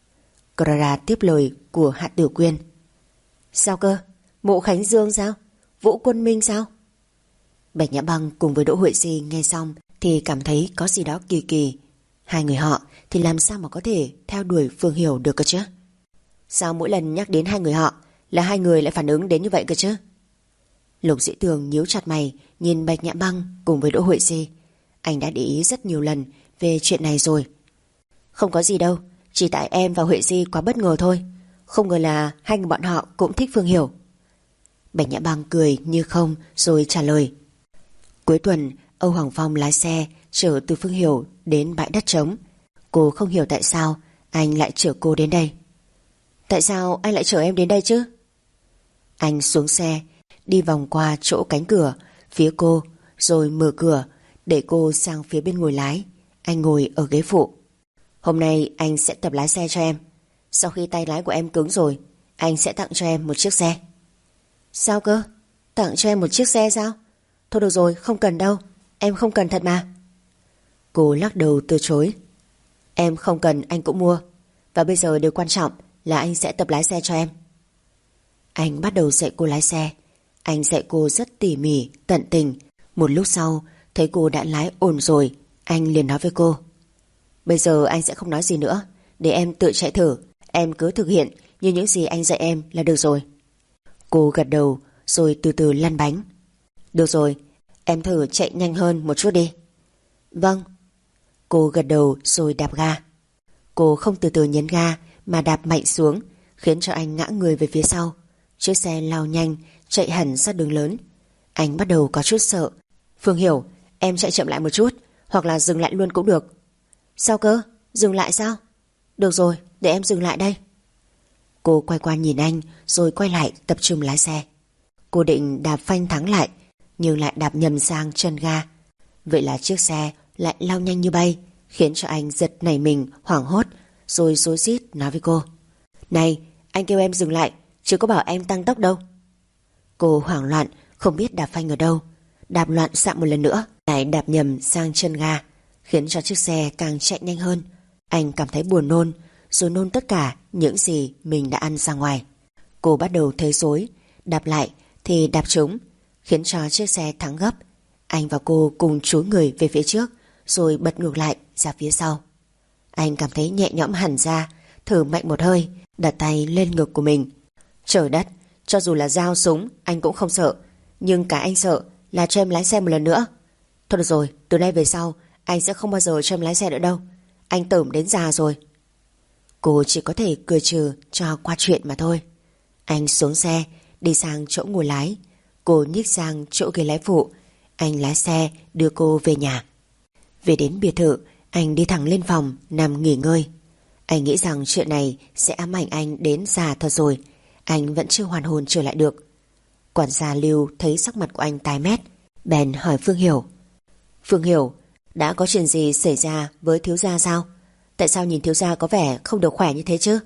Clara tiếp lời của Hạ Tử Quyên. Sao cơ? Mộ Khánh Dương sao? Vũ Quân Minh sao? Bạch Nhã Băng cùng với Đỗ Huệ Si nghe xong thì cảm thấy có gì đó kỳ kỳ. Hai người họ thì làm sao mà có thể theo đuổi Phương Hiểu được cơ chứ? Sao mỗi lần nhắc đến hai người họ là hai người lại phản ứng đến như vậy cơ chứ? Lục Dĩ Tường nhíu chặt mày nhìn Bạch Nhã Băng cùng với Đỗ Huệ Si. Anh đã để ý rất nhiều lần về chuyện này rồi. Không có gì đâu, chỉ tại em và Huệ Si quá bất ngờ thôi. Không ngờ là hai người bọn họ cũng thích Phương Hiểu. Bạch Nhã Băng cười như không rồi trả lời. Cuối tuần Âu Hoàng Phong lái xe chở từ Phương Hiểu đến bãi đất trống. Cô không hiểu tại sao anh lại chở cô đến đây. Tại sao anh lại chở em đến đây chứ? Anh xuống xe, đi vòng qua chỗ cánh cửa phía cô, rồi mở cửa để cô sang phía bên ngồi lái. Anh ngồi ở ghế phụ. Hôm nay anh sẽ tập lái xe cho em. Sau khi tay lái của em cứng rồi, anh sẽ tặng cho em một chiếc xe. Sao cơ? Tặng cho em một chiếc xe sao? Thôi được rồi, không cần đâu. Em không cần thật mà. Cô lắc đầu từ chối. Em không cần anh cũng mua. Và bây giờ điều quan trọng là anh sẽ tập lái xe cho em. Anh bắt đầu dạy cô lái xe. Anh dạy cô rất tỉ mỉ, tận tình. Một lúc sau thấy cô đã lái ổn rồi, anh liền nói với cô, bây giờ anh sẽ không nói gì nữa, để em tự chạy thử. Em cứ thực hiện như những gì anh dạy em là được rồi. Cô gật đầu rồi từ từ lăn bánh. Được rồi, em thử chạy nhanh hơn một chút đi. Vâng. Cô gật đầu rồi đạp ga. Cô không từ từ nhấn ga mà đạp mạnh xuống, khiến cho anh ngã người về phía sau. Chiếc xe lao nhanh, chạy hẳn sát đường lớn. Anh bắt đầu có chút sợ. Phương Hiểu, em chạy chậm lại một chút, hoặc là dừng lại luôn cũng được. Sao cơ? Dừng lại sao? Được rồi, để em dừng lại đây. Cô quay qua nhìn anh rồi quay lại tập trung lái xe. Cô định đạp phanh thắng lại, nhưng lại đạp nhầm sang chân ga. Vậy là chiếc xe lại lao nhanh như bay, khiến cho anh giật nảy mình, hoảng hốt, rồi rối rít nói với cô, này, anh kêu em dừng lại, chứ có bảo em tăng tốc đâu. Cô hoảng loạn, không biết đạp phanh ở đâu. Đạp loạn xạ một lần nữa, lại đạp nhầm sang chân ga, khiến cho chiếc xe càng chạy nhanh hơn. Anh cảm thấy buồn nôn, rồi nôn tất cả những gì mình đã ăn ra ngoài. Cô bắt đầu thấy rối, đạp lại thì đạp trúng, khiến cho chiếc xe thắng gấp. Anh và cô cùng chúi người về phía trước, rồi bật ngược lại ra phía sau. Anh cảm thấy nhẹ nhõm hẳn ra, thở mạnh một hơi, đặt tay lên ngực của mình. Trời đất, cho dù là dao súng anh cũng không sợ, nhưng cái anh sợ là cho em lái xe một lần nữa. Thôi được rồi, từ nay về sau anh sẽ không bao giờ cho em lái xe nữa đâu. Anh tởm đến già rồi. Cô chỉ có thể cười trừ cho qua chuyện mà thôi. Anh xuống xe, đi sang chỗ ngồi lái. Cô nhích sang chỗ ghế lái phụ. Anh lái xe đưa cô về nhà. Về đến biệt thự, anh đi thẳng lên phòng nằm nghỉ ngơi. Anh nghĩ rằng chuyện này sẽ ám ảnh anh đến già thật rồi. Anh vẫn chưa hoàn hồn trở lại được. Quản gia Lưu thấy sắc mặt của anh tái mét, bèn hỏi Phương Hiểu. Phương Hiểu, đã có chuyện gì xảy ra với thiếu gia sao? Tại sao nhìn thiếu gia có vẻ không được khỏe như thế chứ?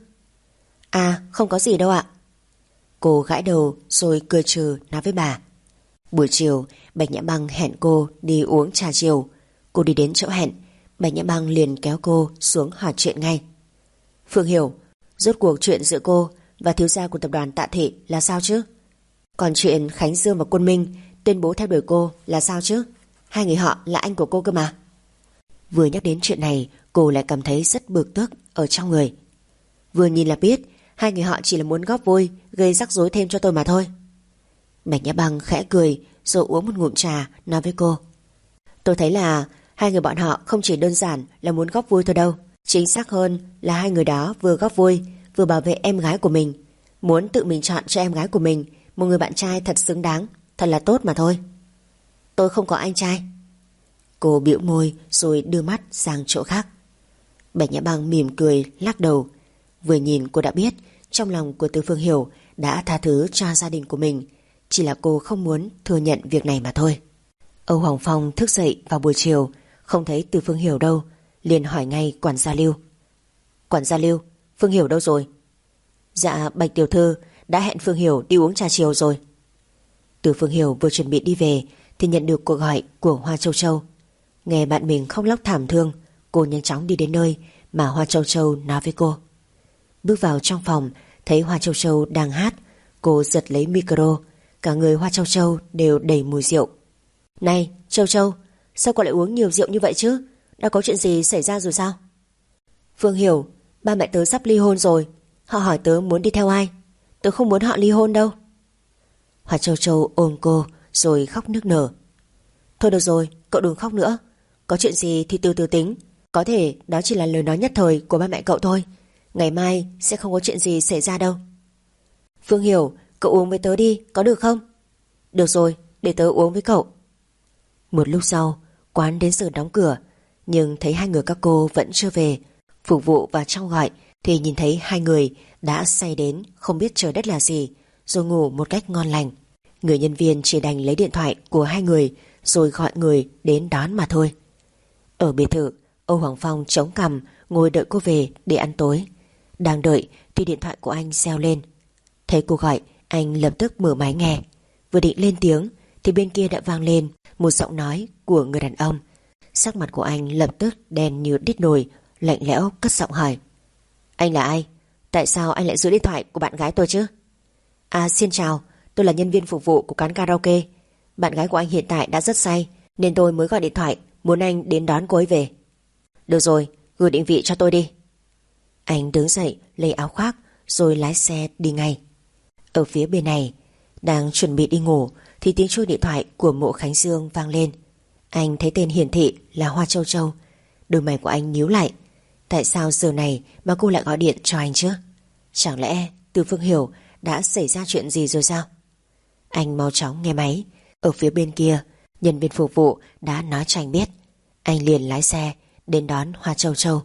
À, không có gì đâu ạ. Cô gãi đầu rồi cười trừ nói với bà. Buổi chiều, Bạch Nhã Băng hẹn cô đi uống trà chiều. Cô đi đến chỗ hẹn, Bạch Nhã Băng liền kéo cô xuống hỏi chuyện ngay. Phương Hiểu, rốt cuộc chuyện giữa cô và thiếu gia của tập đoàn Tạ Thị là sao chứ? Còn chuyện Khánh Dương và Quân Minh tuyên bố theo đuổi cô là sao chứ? Hai người họ là anh của cô cơ mà. Vừa nhắc đến chuyện này, cô lại cảm thấy rất bực tức ở trong người. Vừa nhìn là biết hai người họ chỉ là muốn góp vui, gây rắc rối thêm cho tôi mà thôi. Bạch Nhã Băng khẽ cười rồi uống một ngụm trà, nói với cô. Tôi thấy là hai người bọn họ không chỉ đơn giản là muốn góp vui thôi đâu. Chính xác hơn là hai người đó vừa góp vui, vừa bảo vệ em gái của mình. Muốn tự mình chọn cho em gái của mình một người bạn trai thật xứng đáng, thật là tốt mà thôi. Tôi không có anh trai. Cô bĩu môi rồi đưa mắt sang chỗ khác. Bạch Nhã Băng mỉm cười lắc đầu. Vừa nhìn cô đã biết trong lòng của Từ Phương Hiểu đã tha thứ cho gia đình của mình, chỉ là cô không muốn thừa nhận việc này mà thôi. Âu Hoàng Phong thức dậy vào buổi chiều, không thấy Từ Phương Hiểu đâu, liền hỏi ngay quản gia Lưu. Quản gia Lưu, Phương Hiểu đâu rồi? Dạ, Bạch tiểu thư đã hẹn Phương Hiểu đi uống trà chiều rồi. Từ Phương Hiểu vừa chuẩn bị đi về thì nhận được cuộc gọi của Hoa Châu Châu. Nghe bạn mình khóc lóc thảm thương, cô nhanh chóng đi đến nơi mà Hoa Châu Châu nói với cô. Bước vào trong phòng, thấy Hoa Châu Châu đang hát, cô giật lấy micro, cả người Hoa Châu Châu đều đầy mùi rượu. Này, Châu Châu, sao cô lại uống nhiều rượu như vậy chứ? Đã có chuyện gì xảy ra rồi sao? Phương Hiểu, ba mẹ tớ sắp ly hôn rồi. Họ hỏi tớ muốn đi theo ai. Tớ không muốn họ ly hôn đâu. Hoa Châu Châu ôm cô rồi khóc nức nở. Thôi được rồi, cậu đừng khóc nữa. Có chuyện gì thì từ từ tính. Có thể đó chỉ là lời nói nhất thời của ba mẹ cậu thôi. Ngày mai sẽ không có chuyện gì xảy ra đâu. Phương Hiểu, cậu uống với tớ đi, có được không? Được rồi, để tớ uống với cậu. Một lúc sau, quán đến giờ đóng cửa, nhưng thấy hai người các cô vẫn chưa về. Phục vụ vào trong gọi thì nhìn thấy hai người đã say đến không biết trời đất là gì, rồi ngủ một cách ngon lành. Người nhân viên chỉ đành lấy điện thoại của hai người rồi gọi người đến đón mà thôi. Ở biệt thự, Âu Hoàng Phong chống cằm ngồi đợi cô về để ăn tối. Đang đợi thì điện thoại của anh reo lên. Thấy cô gọi, anh lập tức mở máy nghe. Vừa định lên tiếng thì bên kia đã vang lên một giọng nói của người đàn ông. Sắc mặt của anh lập tức đen như đít nồi, lạnh lẽo cất giọng hỏi. Anh là ai? Tại sao anh lại giữ điện thoại của bạn gái tôi chứ? À, xin chào, tôi là nhân viên phục vụ của quán karaoke. Bạn gái của anh hiện tại đã rất say nên tôi mới gọi điện thoại muốn anh đến đón cô ấy về. Được rồi, gửi định vị cho tôi đi. Anh đứng dậy lấy áo khoác rồi lái xe đi ngay. Ở phía bên này, đang chuẩn bị đi ngủ thì tiếng chuông điện thoại của Mộ Khánh Dương vang lên. Anh thấy tên hiển thị là Hoa Châu Châu. Đôi mày của anh nhíu lại. Tại sao giờ này mà cô lại gọi điện cho anh chứ? Chẳng lẽ Từ Phương Hiểu đã xảy ra chuyện gì rồi sao? Anh mau chóng nghe máy. Ở phía bên kia, nhân viên phục vụ đã nói cho anh biết. Anh liền lái xe đến đón Hoa Châu Châu.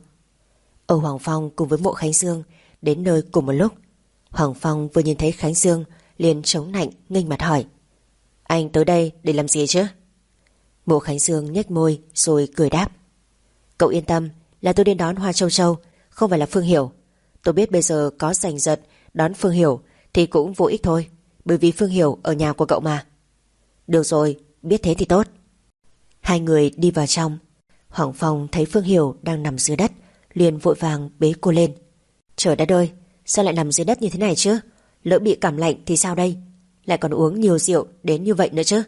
Âu Hoàng Phong cùng với Mộ Khánh Dương đến nơi cùng một lúc. Hoàng Phong vừa nhìn thấy Khánh Dương liền chống nạnh nghênh mặt hỏi. Anh tới đây để làm gì chứ? Mộ Khánh Dương nhếch môi rồi cười đáp. Cậu yên tâm, là tôi đến đón Hoa Châu Châu, không phải là Phương Hiểu. Tôi biết bây giờ có giành giật đón Phương Hiểu thì cũng vô ích thôi, bởi vì Phương Hiểu ở nhà của cậu mà. Được rồi, biết thế thì tốt. Hai người đi vào trong. Hoàng Phong thấy Phương Hiểu đang nằm dưới đất, liền vội vàng bế cô lên. Trời đất ơi, sao lại nằm dưới đất như thế này chứ? Lỡ bị cảm lạnh thì sao đây? Lại còn uống nhiều rượu đến như vậy nữa chứ?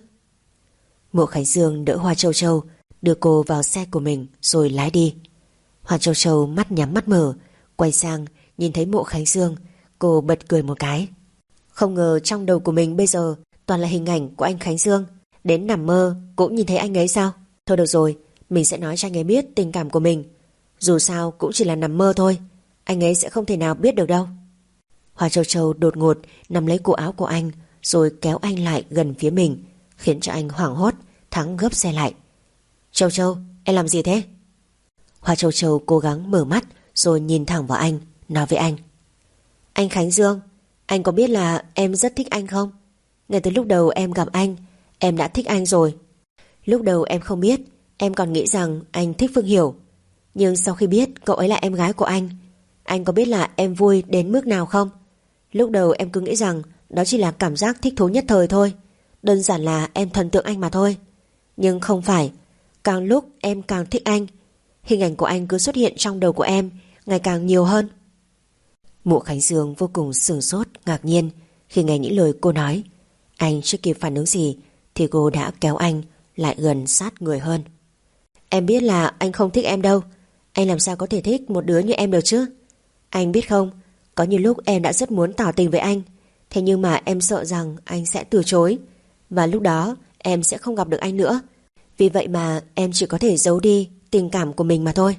Mộ Khánh Dương đỡ Hoa Châu Châu, đưa cô vào xe của mình rồi lái đi. Hoa Châu Châu mắt nhắm mắt mở, quay sang nhìn thấy Mộ Khánh Dương, cô bật cười một cái. Không ngờ trong đầu của mình bây giờ toàn là hình ảnh của anh Khánh Dương. Đến nằm mơ cũng nhìn thấy anh ấy sao? Thôi được rồi, mình sẽ nói cho anh ấy biết tình cảm của mình. Dù sao cũng chỉ là nằm mơ thôi, anh ấy sẽ không thể nào biết được đâu. Hoa Châu Châu đột ngột nắm lấy cổ áo của anh rồi kéo anh lại gần phía mình, khiến cho anh hoảng hốt thắng gấp xe lại. Châu Châu, em làm gì thế? Hoa Châu Châu cố gắng mở mắt rồi nhìn thẳng vào anh, nói với anh: Anh Khánh Dương, anh có biết là em rất thích anh không? Ngay từ lúc đầu em gặp anh, em đã thích anh rồi. Lúc đầu em không biết, em còn nghĩ rằng anh thích Phương Hiểu. Nhưng sau khi biết cậu ấy là em gái của anh, anh có biết là em vui đến mức nào không? Lúc đầu em cứ nghĩ rằng đó chỉ là cảm giác thích thú nhất thời thôi, đơn giản là em thần tượng anh mà thôi. Nhưng không phải, càng lúc em càng thích anh. Hình ảnh của anh cứ xuất hiện trong đầu của em ngày càng nhiều hơn. Mộ Khánh Dương vô cùng sửng sốt, ngạc nhiên khi nghe những lời cô nói. Anh chưa kịp phản ứng gì thì cô đã kéo anh lại gần sát người hơn. Em biết là anh không thích em đâu. Anh làm sao có thể thích một đứa như em được chứ? Anh biết không, có nhiều lúc em đã rất muốn tỏ tình với anh, thế nhưng mà em sợ rằng anh sẽ từ chối, và lúc đó em sẽ không gặp được anh nữa. Vì vậy mà em chỉ có thể giấu đi tình cảm của mình mà thôi.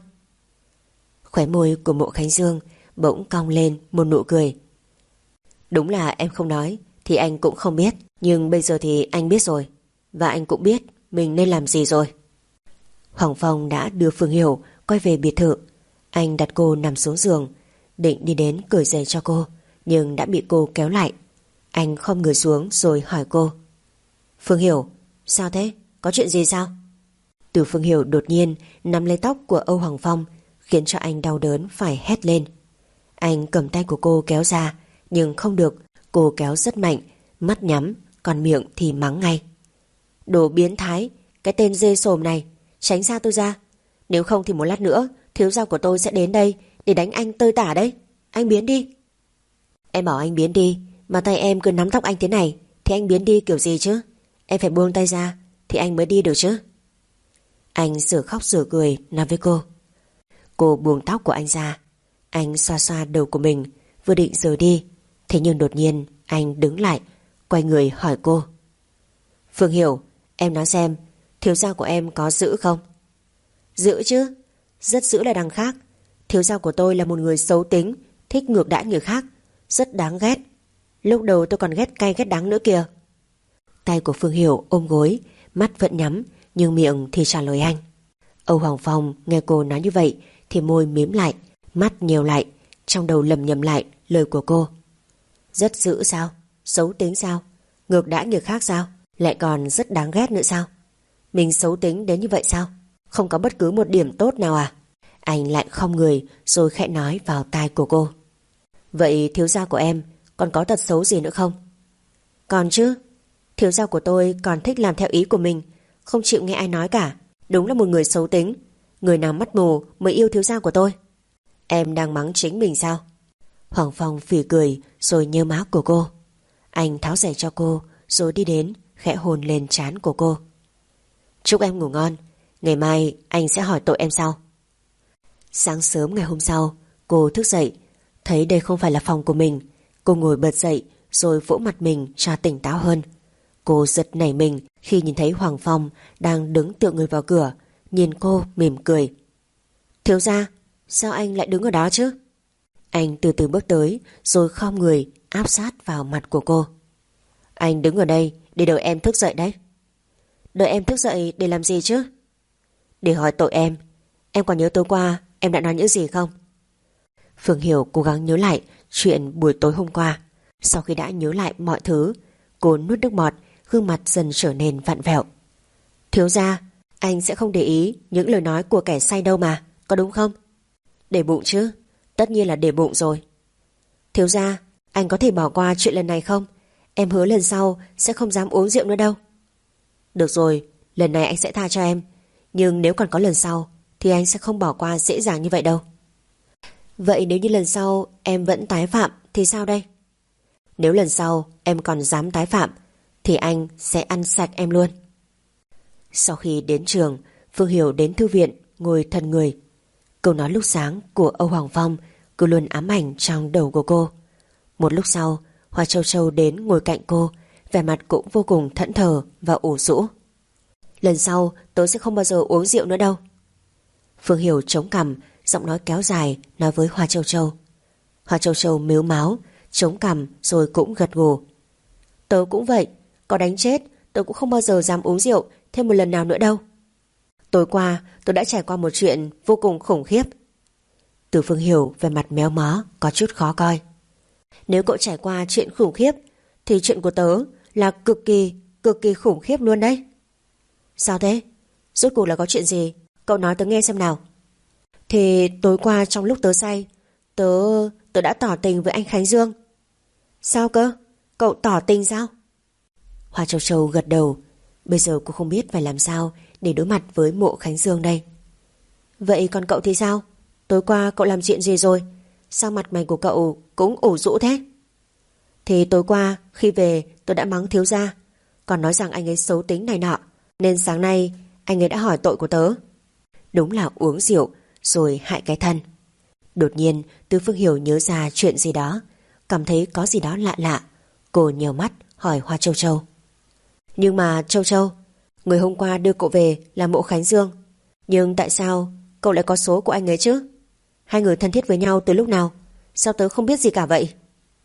Khóe môi của Mộ Khánh Dương bỗng cong lên một nụ cười. Đúng là em không nói thì anh cũng không biết, nhưng bây giờ thì anh biết rồi, và anh cũng biết mình nên làm gì rồi. Hoàng Phong đã đưa Phương Hiểu quay về biệt thự. Anh đặt cô nằm xuống giường, định đi đến cởi giày cho cô, nhưng đã bị cô kéo lại. Anh khom người xuống rồi hỏi cô: Phương Hiểu, sao thế? Có chuyện gì sao? Từ Phương Hiểu đột nhiên nắm lấy tóc của Âu Hoàng Phong, khiến cho anh đau đớn phải hét lên. Anh cầm tay của cô kéo ra, nhưng không được, cô kéo rất mạnh, mắt nhắm, còn miệng thì mắng ngay: Đồ biến thái, cái tên dê sồm này, tránh xa tôi ra. Nếu không thì một lát nữa thiếu gia của tôi sẽ đến đây để đánh anh tơi tả đấy. Anh biến đi. Em bảo anh biến đi, mà tay em cứ nắm tóc anh thế này thì anh biến đi kiểu gì chứ? Em phải buông tay ra thì anh mới đi được chứ. Anh sửa khóc sửa cười nói với cô. Cô buông tóc của anh ra. Anh xoa xoa đầu của mình, vừa định rời đi, thế nhưng đột nhiên anh đứng lại, quay người hỏi cô: Phương Hiểu, em nói xem, thiếu gia của em có dữ không? Dữ chứ, rất dữ là đằng khác. Thiếu gia của tôi là một người xấu tính, thích ngược đãi người khác, rất đáng ghét. Lúc đầu tôi còn ghét cay ghét đắng nữa kìa. Tay của Phương Hiểu ôm gối, mắt vẫn nhắm, nhưng miệng thì trả lời anh. Âu Hoàng Phong nghe cô nói như vậy thì môi mím lại, mắt nhèo lại, trong đầu lầm nhầm lại lời của cô. Rất dữ sao? Xấu tính sao? Ngược đãi người khác sao? Lại còn rất đáng ghét nữa sao? Mình xấu tính đến như vậy sao? Không có bất cứ một điểm tốt nào à? Anh lại khom người rồi khẽ nói vào tai của cô. Vậy thiếu gia của em còn có tật xấu gì nữa không? Còn chứ, thiếu gia của tôi còn thích làm theo ý của mình, không chịu nghe ai nói cả. Đúng là một người xấu tính. Người nào mắt mù mới yêu thiếu gia của tôi. Em đang mắng chính mình sao? Hoàng Phong phì cười rồi nhớ má của cô. Anh tháo giày cho cô rồi đi đến khẽ hôn lên trán của cô. Chúc em ngủ ngon, ngày mai anh sẽ hỏi tội em sau. Sáng sớm ngày hôm sau, cô thức dậy, thấy đây không phải là phòng của mình. Cô ngồi bật dậy rồi vỗ mặt mình cho tỉnh táo hơn. Cô giật nảy mình khi nhìn thấy Hoàng Phong đang đứng tựa người vào cửa, nhìn cô mỉm cười. Thiếu gia, sao anh lại đứng ở đó chứ? Anh từ từ bước tới rồi khom người áp sát vào mặt của cô. Anh đứng ở đây để đợi em thức dậy đấy. Đợi em thức dậy để làm gì chứ? Để hỏi tội em. Em còn nhớ tối qua em đã nói những gì không? Phương Hiểu cố gắng nhớ lại chuyện buổi tối hôm qua. Sau khi đã nhớ lại mọi thứ, cô nuốt nước bọt, gương mặt dần trở nên vặn vẹo. Thiếu gia, anh sẽ không để ý những lời nói của kẻ say đâu mà, có đúng không? Để bụng chứ, tất nhiên là để bụng rồi. Thiếu gia, anh có thể bỏ qua chuyện lần này không? Em hứa lần sau sẽ không dám uống rượu nữa đâu. Được rồi, lần này anh sẽ tha cho em, nhưng nếu còn có lần sau thì anh sẽ không bỏ qua dễ dàng như vậy đâu. Vậy nếu như lần sau em vẫn tái phạm thì sao đây? Nếu lần sau em còn dám tái phạm thì anh sẽ ăn sạch em luôn. Sau khi đến trường, Phương Hiểu đến thư viện ngồi thần người. Câu nói lúc sáng của Âu Hoàng Phong cứ luôn ám ảnh trong đầu của cô. Một lúc sau, Hoa Châu Châu đến ngồi cạnh cô, vẻ mặt cũng vô cùng thẫn thờ và ủ rũ. Lần sau tôi sẽ không bao giờ uống rượu nữa đâu. Phương Hiểu chống cằm, giọng nói kéo dài nói với Hoa Châu Châu. Hoa Châu Châu mếu máo, chống cằm rồi cũng gật gù. Tớ cũng vậy, có đánh chết tớ cũng không bao giờ dám uống rượu thêm một lần nào nữa đâu. Tối qua tôi đã trải qua một chuyện vô cùng khủng khiếp. Từ Phương Hiểu về mặt méo mó, có chút khó coi. Nếu cậu trải qua chuyện khủng khiếp thì chuyện của tớ là cực kỳ, cực kỳ khủng khiếp luôn đấy. Sao thế? Rốt cuộc là có chuyện gì? Cậu nói tớ nghe xem nào. Thì tối qua trong lúc tớ say, Tớ... tớ đã tỏ tình với anh Khánh Dương. Sao cơ? Cậu tỏ tình sao? Hoa Châu Châu gật đầu. Bây giờ cô không biết phải làm sao để đối mặt với Mộ Khánh Dương đây. Vậy còn cậu thì sao? Tối qua cậu làm chuyện gì rồi? Sao mặt mày của cậu cũng ủ rũ thế? Thì tối qua khi về tôi đã mắng thiếu gia, còn nói rằng anh ấy xấu tính này nọ, nên sáng nay anh ấy đã hỏi tội của tớ. Đúng là uống rượu rồi hại cái thân. Đột nhiên Từ Phương Hiểu nhớ ra chuyện gì đó, cảm thấy có gì đó lạ lạ. Cô nhèo mắt hỏi Hoa Châu Châu. Nhưng mà Châu Châu, người hôm qua đưa cậu về là Mộ Khánh Dương, nhưng tại sao cậu lại có số của anh ấy chứ? Hai người thân thiết với nhau từ lúc nào? Sao tớ không biết gì cả vậy?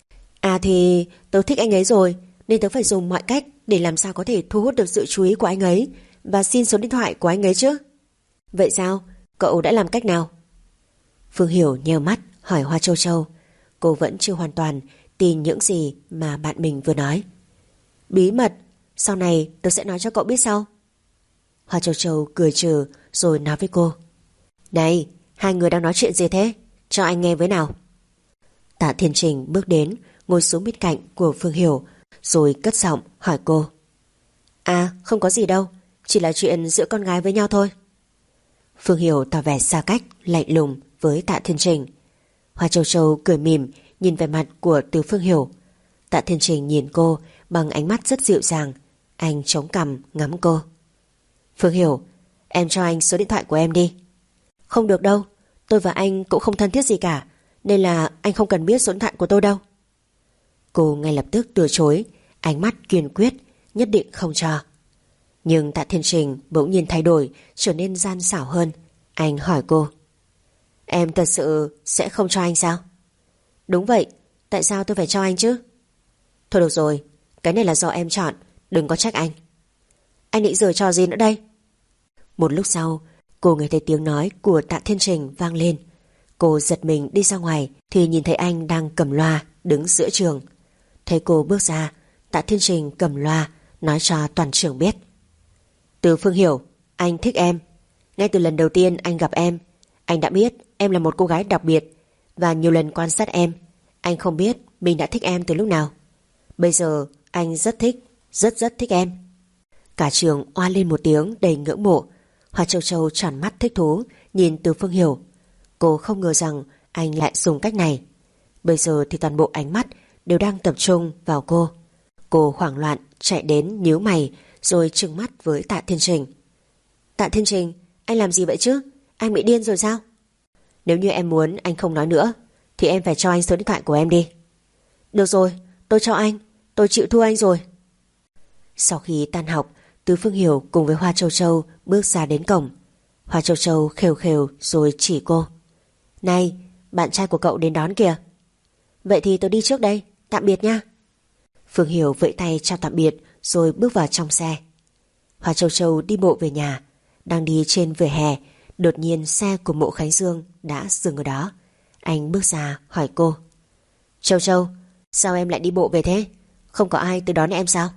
À thì tớ thích anh ấy rồi, nên tớ phải dùng mọi cách để làm sao có thể thu hút được sự chú ý của anh ấy và xin số điện thoại của anh ấy chứ. Vậy sao? Cậu đã làm cách nào? Phương Hiểu nheo mắt hỏi Hoa Châu Châu. Cô vẫn chưa hoàn toàn tin những gì mà bạn mình vừa nói. Bí mật, sau này tớ sẽ nói cho cậu biết sau. Hoa Châu Châu cười trừ rồi nói với cô. Này, hai người đang nói chuyện gì thế? Cho anh nghe với nào. Tạ Thiên Trình bước đến, ngồi xuống bên cạnh của Phương Hiểu, rồi cất giọng hỏi cô. À, không có gì đâu, chỉ là chuyện giữa con gái với nhau thôi. Phương Hiểu tỏ vẻ xa cách, lạnh lùng với Tạ Thiên Trình. Hoa Châu Châu cười mỉm nhìn về mặt của Từ Phương Hiểu. Tạ Thiên Trình nhìn cô bằng ánh mắt rất dịu dàng. Anh chống cằm ngắm cô. Phương Hiểu, em cho anh số điện thoại của em đi. Không được đâu, tôi và anh cũng không thân thiết gì cả, nên là anh không cần biết số điện thoại của tôi đâu. Cô ngay lập tức từ chối, ánh mắt kiên quyết, nhất định không cho. Nhưng Tạ Thiên Trình bỗng nhiên thay đổi, trở nên gian xảo hơn. Anh hỏi cô. Em thật sự sẽ không cho anh sao? Đúng vậy, tại sao tôi phải cho anh chứ? Thôi được rồi, cái này là do em chọn, đừng có trách anh. Anh định giở trò gì nữa đây? Một lúc sau, cô nghe thấy tiếng nói của Tạ Thiên Trình vang lên. Cô giật mình đi ra ngoài thì nhìn thấy anh đang cầm loa đứng giữa trường. Thấy cô bước ra, Tạ Thiên Trình cầm loa nói cho toàn trường biết. Từ Phương Hiểu, anh thích em. Ngay từ lần đầu tiên anh gặp em, anh đã biết em là một cô gái đặc biệt, và nhiều lần quan sát em, anh không biết mình đã thích em từ lúc nào. Bây giờ anh rất thích, rất rất thích em. Cả trường oa lên một tiếng đầy ngưỡng mộ. Hoa Châu Châu tròn mắt thích thú nhìn Từ Phương Hiểu. Cô không ngờ rằng anh lại dùng cách này. Bây giờ thì toàn bộ ánh mắt đều đang tập trung vào cô. Cô hoảng loạn chạy đến nhíu mày rồi trừng mắt với Tạ Thiên Trình. Tạ Thiên Trình, anh làm gì vậy chứ? Anh bị điên rồi sao? Nếu như em muốn anh không nói nữa thì em phải cho anh số điện thoại của em đi. Được rồi, tôi cho anh, tôi chịu thua anh rồi. Sau khi tan học, Từ Phương Hiểu cùng với Hoa Châu Châu bước ra đến cổng. Hoa Châu Châu khều khều rồi chỉ cô. Này, bạn trai của cậu đến đón kìa. Vậy thì tôi đi trước đây, tạm biệt nha. Phương Hiểu vẫy tay chào tạm biệt rồi bước vào trong xe. Hoa Châu Châu đi bộ về nhà. Đang đi trên vỉa hè, đột nhiên xe của Mộ Khánh Dương đã dừng ở đó. Anh bước ra hỏi cô. Châu Châu, sao em lại đi bộ về thế? Không có ai tới đón em sao?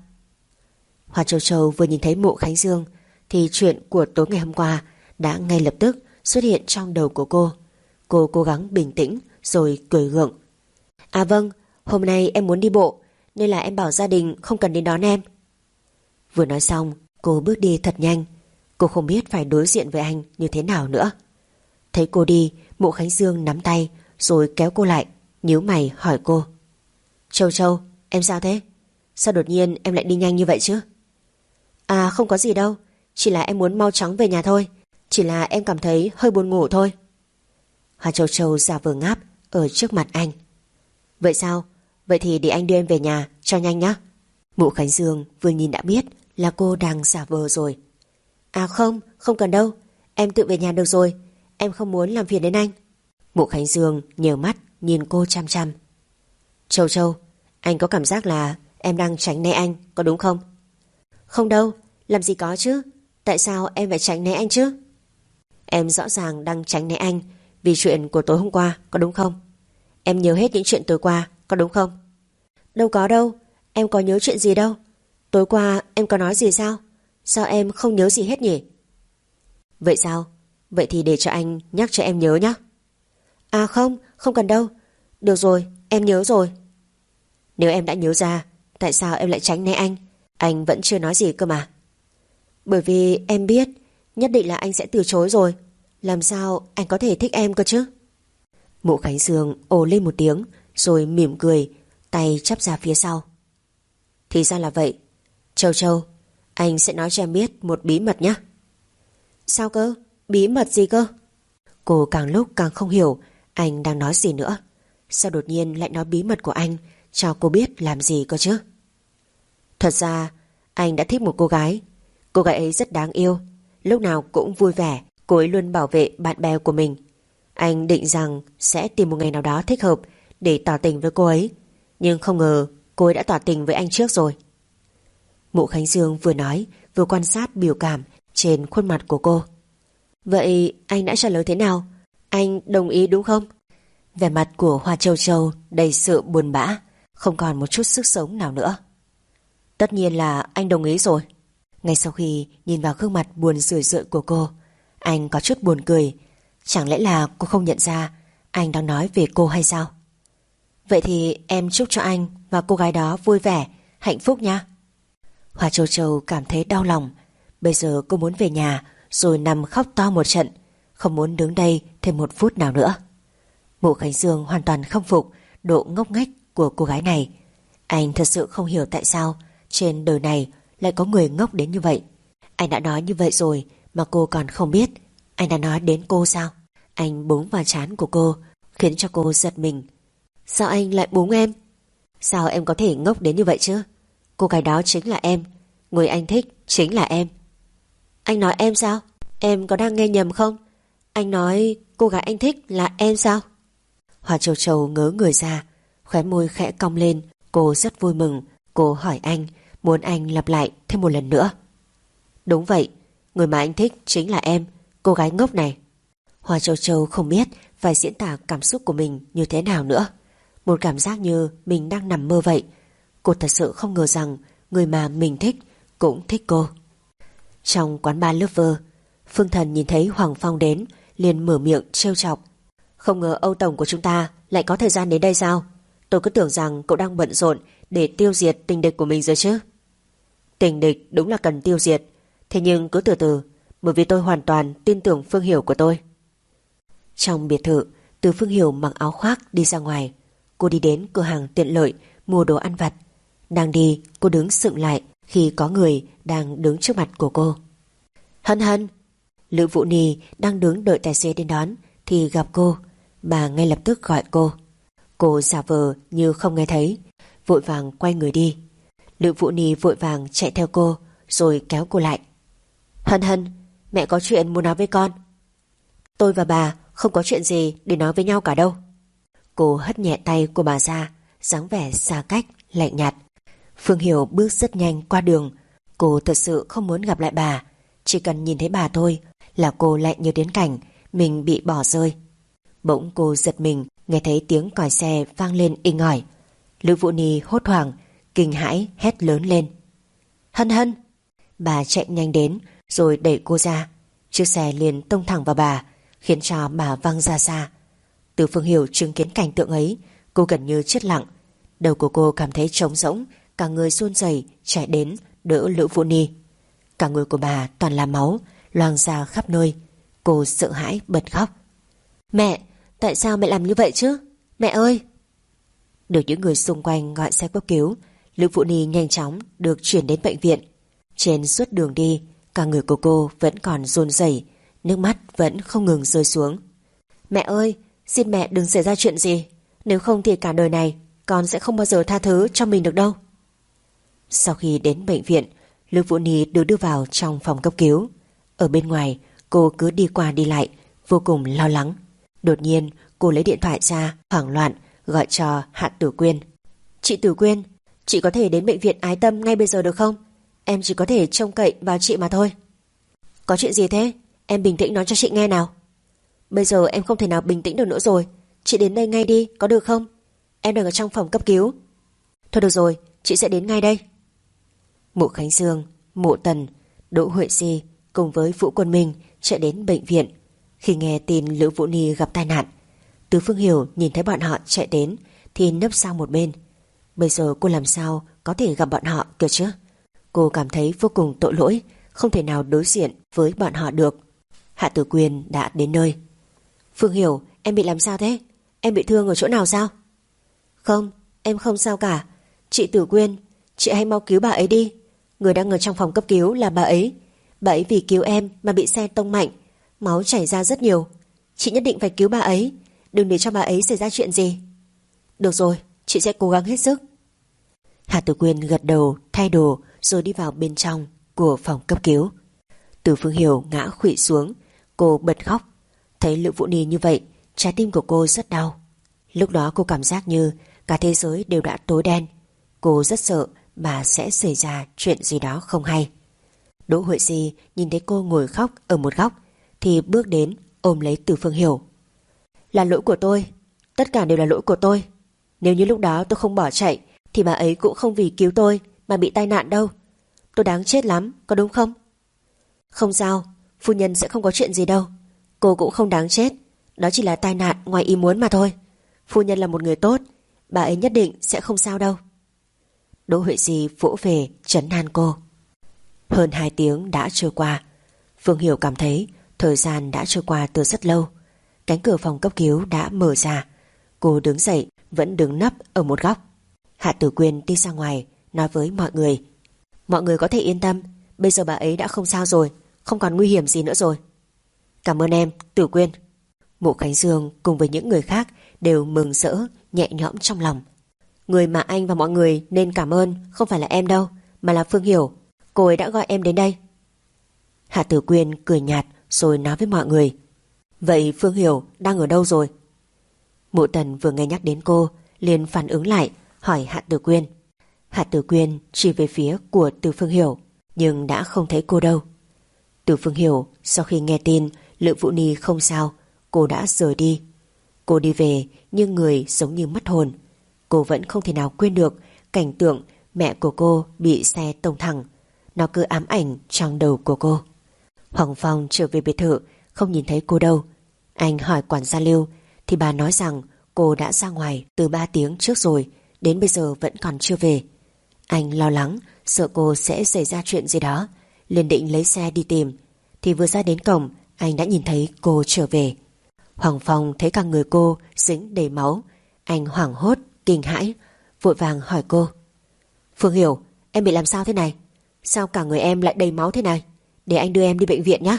Hoa Châu Châu vừa nhìn thấy Mộ Khánh Dương thì chuyện của tối ngày hôm qua đã ngay lập tức xuất hiện trong đầu của cô. Cô cố gắng bình tĩnh rồi cười gượng. À vâng, hôm nay em muốn đi bộ, nên là em bảo gia đình không cần đến đón em. Vừa nói xong, cô bước đi thật nhanh. Cô không biết phải đối diện với anh như thế nào nữa. Thấy cô đi, Mộ Khánh Dương nắm tay rồi kéo cô lại, nhíu mày hỏi cô. Châu Châu, em sao thế? Sao đột nhiên em lại đi nhanh như vậy chứ? À không có gì đâu, chỉ là em muốn mau chóng về nhà thôi. Chỉ là em cảm thấy hơi buồn ngủ thôi. Hoa Châu Châu giả vờ ngáp ở trước mặt anh. Vậy sao? Vậy thì để anh đưa em về nhà cho nhanh nhé. Mộ Khánh Dương vừa nhìn đã biết là cô đang giả vờ rồi. À không, không cần đâu, em tự về nhà được rồi, em không muốn làm phiền đến anh. Mộ Khánh Dương nhờ mắt nhìn cô chăm chăm. Châu Châu, anh có cảm giác là em đang tránh né anh, có đúng không? Không đâu, làm gì có chứ, Tại sao em phải tránh né anh chứ? Em rõ ràng đang tránh né anh vì chuyện của tối hôm qua, có đúng không? Em nhớ hết những chuyện tối qua, có đúng không? Đâu có đâu, em có nhớ chuyện gì đâu. Tối qua em có nói gì sao? Sao em không nhớ gì hết nhỉ? Vậy sao? Vậy thì để cho anh nhắc cho em nhớ nhé. À không, không cần đâu. Được rồi, em nhớ rồi. Nếu em đã nhớ ra, tại sao em lại tránh né anh? Anh vẫn chưa nói gì cơ mà. Bởi vì em biết nhất định là anh sẽ từ chối rồi. Làm sao anh có thể thích em cơ chứ? Mộ Khánh Dương ồ lên một tiếng rồi mỉm cười, tay chắp ra phía sau. Thì ra là vậy. Châu Châu, anh sẽ nói cho em biết một bí mật nhé. Sao cơ? Bí mật gì cơ? Cô càng lúc càng không hiểu anh đang nói gì nữa. Sao đột nhiên lại nói bí mật của anh cho cô biết làm gì cơ chứ? Thật ra anh đã thích một cô gái. Cô gái ấy rất đáng yêu, lúc nào cũng vui vẻ. Cô ấy luôn bảo vệ bạn bè của mình. Anh định rằng sẽ tìm một ngày nào đó thích hợp để tỏ tình với cô ấy, nhưng không ngờ cô ấy đã tỏ tình với anh trước rồi. Mộ Khánh Dương vừa nói vừa quan sát biểu cảm trên khuôn mặt của cô. Vậy anh đã trả lời thế nào? Anh đồng ý đúng không? Vẻ mặt của Hoa Châu Châu đầy sự buồn bã, không còn một chút sức sống nào nữa. Tất nhiên là anh đồng ý rồi. Ngay sau khi nhìn vào gương mặt buồn rười rượi của cô, anh có chút buồn cười. Chẳng lẽ là cô không nhận ra anh đang nói về cô hay sao? Vậy thì em chúc cho anh và cô gái đó vui vẻ, hạnh phúc nha. Hoa Châu Châu cảm thấy đau lòng. Bây giờ cô muốn về nhà rồi nằm khóc to một trận, không muốn đứng đây thêm một phút nào nữa. Mộ Khánh Dương hoàn toàn không phục độ ngốc nghếch của cô gái này. Anh thật sự không hiểu tại sao trên đời này lại có người ngốc đến như vậy. Anh đã nói như vậy rồi mà cô còn không biết. Anh đã nói đến cô sao? Anh búng vào trán của cô, khiến cho cô giật mình. Sao anh lại búng em? Sao em có thể ngốc đến như vậy chứ? Cô gái đó chính là em. Người anh thích chính là em. Anh nói em sao? Em có đang nghe nhầm không? Anh nói cô gái anh thích là em sao? Hoa Châu Châu ngớ người ra, khóe môi khẽ cong lên. Cô rất vui mừng. Cô hỏi anh, muốn anh lặp lại thêm một lần nữa. Đúng vậy, người mà anh thích chính là em, cô gái ngốc này. Hoa Châu Châu không biết phải diễn tả cảm xúc của mình như thế nào nữa. Một cảm giác như mình đang nằm mơ vậy. Cô thật sự không ngờ rằng người mà mình thích cũng thích cô. Trong quán bar Lover, Phương Thần nhìn thấy Hoàng Phong đến, liền mở miệng trêu chọc. Không ngờ Âu Tổng của chúng ta lại có thời gian đến đây sao? Tôi cứ tưởng rằng cậu đang bận rộn để tiêu diệt tình địch của mình rồi chứ. Tình địch đúng là cần tiêu diệt, thế nhưng cứ từ từ, bởi vì tôi hoàn toàn tin tưởng Phương Hiểu của tôi. Trong biệt thự, Từ Phương Hiểu mặc áo khoác đi ra ngoài. Cô đi đến cửa hàng tiện lợi mua đồ ăn vặt. Đang đi, cô đứng sững lại khi có người đang đứng trước mặt của cô. Hân Hân. Lữ Vũ Nì đang đứng đợi tài xế đến đón thì gặp cô. Bà ngay lập tức gọi cô. Cô giả vờ như không nghe thấy, vội vàng quay người đi. Lữ Vũ Nì vội vàng chạy theo cô rồi kéo cô lại. Hân Hân, mẹ có chuyện muốn nói với con. Tôi và bà không có chuyện gì để nói với nhau cả đâu. Cô hất nhẹ tay của bà ra, dáng vẻ xa cách, lạnh nhạt. Phương Hiểu bước rất nhanh qua đường. Cô thật sự không muốn gặp lại bà. Chỉ cần nhìn thấy bà thôi là cô lại nhớ đến cảnh mình bị bỏ rơi. Bỗng cô giật mình nghe thấy tiếng còi xe vang lên inh ỏi. Lữ Vũ Nì hốt hoảng, kinh hãi hét lớn lên. Hân Hân. Bà chạy nhanh đến rồi đẩy cô ra. Chiếc xe liền tông thẳng vào bà, khiến cho bà văng ra xa. Từ Phương Hiểu chứng kiến cảnh tượng ấy, cô gần như chết lặng. Đầu của cô cảm thấy trống rỗng, cả người run rẩy chạy đến đỡ Lữ Vũ Nì. Cả người của bà toàn là máu, loang ra khắp nơi. Cô sợ hãi bật khóc. Mẹ, tại sao mẹ làm như vậy chứ? Mẹ ơi! Được những người xung quanh gọi xe cấp cứu, Lữ Vũ Nì nhanh chóng được chuyển đến bệnh viện. Trên suốt đường đi, cả người của cô vẫn còn run rẩy, nước mắt vẫn không ngừng rơi xuống. Mẹ ơi, xin mẹ đừng xảy ra chuyện gì, nếu không thì cả đời này con sẽ không bao giờ tha thứ cho mình được đâu. Sau khi đến bệnh viện, Lữ Vũ Nì được đưa vào trong phòng cấp cứu. Ở bên ngoài, cô cứ đi qua đi lại, vô cùng lo lắng. Đột nhiên, cô lấy điện thoại ra, hoảng loạn gọi cho Hạ Tử Quyên. Chị Tử Quyên, chị có thể đến bệnh viện Ái Tâm ngay bây giờ được không? Em chỉ có thể trông cậy vào chị mà thôi. Có chuyện gì thế? Em bình tĩnh nói cho chị nghe nào. Bây giờ em không thể nào bình tĩnh được nữa rồi. Chị đến đây ngay đi, có được không? Em đang ở trong phòng cấp cứu. Thôi được rồi, chị sẽ đến ngay đây. Mộ Khánh Dương, Mộ Tần, Đỗ Huệ Si cùng với Vũ Quân Minh chạy đến bệnh viện. Khi nghe tin Lữ Vũ Ni gặp tai nạn, Từ Phương Hiểu nhìn thấy bọn họ chạy đến thì nấp sang một bên. Bây giờ cô làm sao có thể gặp bọn họ cơ chứ? Cô cảm thấy vô cùng tội lỗi, không thể nào đối diện với bọn họ được. Hạ Tử Quyên đã đến nơi. Phương Hiểu, em bị làm sao thế? Em bị thương ở chỗ nào sao? Không, em không sao cả. Chị Tử Quyên, chị hãy mau cứu bà ấy đi. Người đang ở trong phòng cấp cứu là bà ấy. Bà ấy vì cứu em mà bị xe tông mạnh, máu chảy ra rất nhiều. Chị nhất định phải cứu bà ấy, đừng để cho bà ấy xảy ra chuyện gì. Được rồi, chị sẽ cố gắng hết sức. Hạ Tử Quyên gật đầu, thay đồ rồi đi vào bên trong của phòng cấp cứu. Từ Phương Hiểu ngã khuỵu xuống, cô bật khóc. Thấy Lữ Vũ Ni như vậy, trái tim của cô rất đau. Lúc đó cô cảm giác như cả thế giới đều đã tối đen. Cô rất sợ bà sẽ xảy ra chuyện gì đó không hay. Đỗ Huệ Si nhìn thấy cô ngồi khóc ở một góc thì bước đến ôm lấy Từ Phương Hiểu. Là lỗi của tôi, tất cả đều là lỗi của tôi. Nếu như lúc đó tôi không bỏ chạy thì bà ấy cũng không vì cứu tôi mà bị tai nạn đâu. Tôi đáng chết lắm, có đúng không? Không sao, phu nhân sẽ không có chuyện gì đâu. Cô cũng không đáng chết, đó chỉ là tai nạn ngoài ý muốn mà thôi. Phu nhân là một người tốt, bà ấy nhất định sẽ không sao đâu. Đỗ Huệ Si vỗ về trấn an cô. Hơn hai tiếng đã trôi qua. Phương Hiểu cảm thấy thời gian đã trôi qua từ rất lâu. Cánh cửa phòng cấp cứu đã mở ra. Cô đứng dậy, vẫn đứng nấp ở một góc. Hạ Tử Quyên đi ra ngoài nói với mọi người. Mọi người có thể yên tâm, bây giờ bà ấy đã không sao rồi, không còn nguy hiểm gì nữa rồi. Cảm ơn em, Tử Quyên. Mộ Khánh Dương cùng với những người khác đều mừng rỡ, nhẹ nhõm trong lòng. Người mà anh và mọi người nên cảm ơn không phải là em đâu, mà là Phương Hiểu. Cô ấy đã gọi em đến đây. Hạ Tử Quyên cười nhạt rồi nói với mọi người. Vậy Phương Hiểu đang ở đâu rồi? Mộ Tần vừa nghe nhắc đến cô liền phản ứng lại, hỏi Hạ Tử Quyên. Hạ Tử Quyên chỉ về phía của Từ Phương Hiểu, nhưng đã không thấy cô đâu. Từ Phương Hiểu sau khi nghe tin Lữ Vũ Ni không sao, cô đã rời đi. Cô đi về nhưng người giống như mất hồn. Cô vẫn không thể nào quên được cảnh tượng mẹ của cô bị xe tông thẳng. Nó cứ ám ảnh trong đầu của cô. Hoàng Phong trở về biệt thự không nhìn thấy cô đâu. Anh hỏi quản gia Lưu thì bà nói rằng cô đã ra ngoài từ ba tiếng trước rồi, đến bây giờ vẫn còn chưa về. Anh lo lắng sợ cô sẽ xảy ra chuyện gì đó, liền định lấy xe đi tìm. Thì vừa ra đến cổng, anh đã nhìn thấy cô trở về. Hoàng Phong thấy cả người cô dính đầy máu. Anh hoảng hốt, kinh hãi, vội vàng hỏi cô. Phương Hiểu, em bị làm sao thế này? Sao cả người em lại đầy máu thế này? Để anh đưa em đi bệnh viện nhé.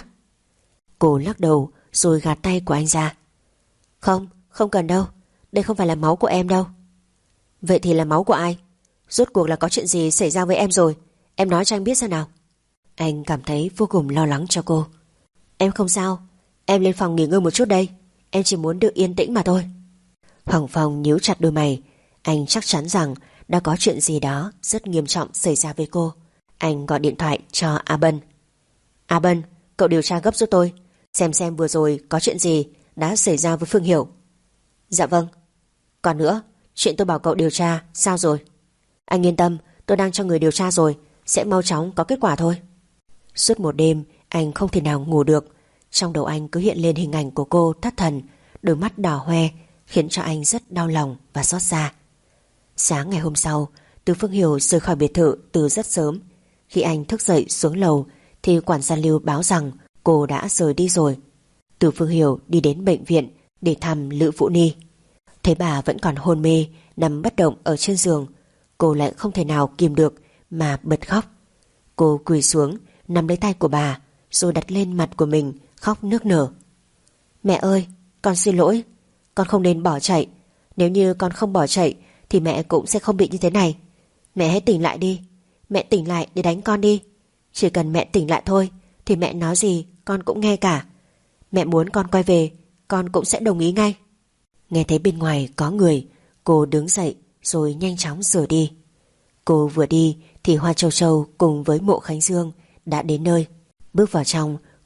Cô lắc đầu rồi gạt tay của anh ra. Không, không cần đâu. Đây không phải là máu của em đâu. Vậy thì là máu của ai? Rốt cuộc là có chuyện gì xảy ra với em rồi? Em nói cho anh biết xem nào. Anh cảm thấy vô cùng lo lắng cho cô. Em không sao, em lên phòng nghỉ ngơi một chút đây. Em chỉ muốn được yên tĩnh mà thôi. Hoàng Phong nhíu chặt đôi mày. Anh chắc chắn rằng đã có chuyện gì đó rất nghiêm trọng xảy ra với cô. Anh gọi điện thoại cho A Bân. A Bân, cậu điều tra gấp giúp tôi, xem xem vừa rồi có chuyện gì đã xảy ra với Phương Hiểu. Dạ vâng. Còn nữa, chuyện tôi bảo cậu điều tra sao rồi? Anh yên tâm, tôi đang cho người điều tra rồi, sẽ mau chóng có kết quả thôi. Suốt một đêm anh không thể nào ngủ được. Trong đầu anh cứ hiện lên hình ảnh của cô thất thần, đôi mắt đỏ hoe, khiến cho anh rất đau lòng và xót xa. Sáng ngày hôm sau, Từ Phương Hiểu rời khỏi biệt thự từ rất sớm. Khi anh thức dậy xuống lầu thì quản gia Lưu báo rằng cô đã rời đi rồi. Từ Phương Hiểu đi đến bệnh viện để thăm Lữ Vũ Ni. Thấy bà vẫn còn hôn mê, nằm bất động ở trên giường, cô lại không thể nào kìm được mà bật khóc. Cô quỳ xuống nắm lấy tay của bà rồi đặt lên mặt của mình, khóc nức nở. Mẹ ơi, con xin lỗi, con không nên bỏ chạy. Nếu như con không bỏ chạy thì mẹ cũng sẽ không bị như thế này. Mẹ hãy tỉnh lại đi. Mẹ tỉnh lại để đánh con đi. Chỉ cần mẹ tỉnh lại thôi thì mẹ nói gì con cũng nghe cả. Mẹ muốn con quay về, con cũng sẽ đồng ý ngay. Nghe thấy bên ngoài có người, cô đứng dậy rồi nhanh chóng rời đi. Cô vừa đi thì Hoa Châu Châu cùng với Mộ Khánh Dương đã đến nơi. Bước vào trong,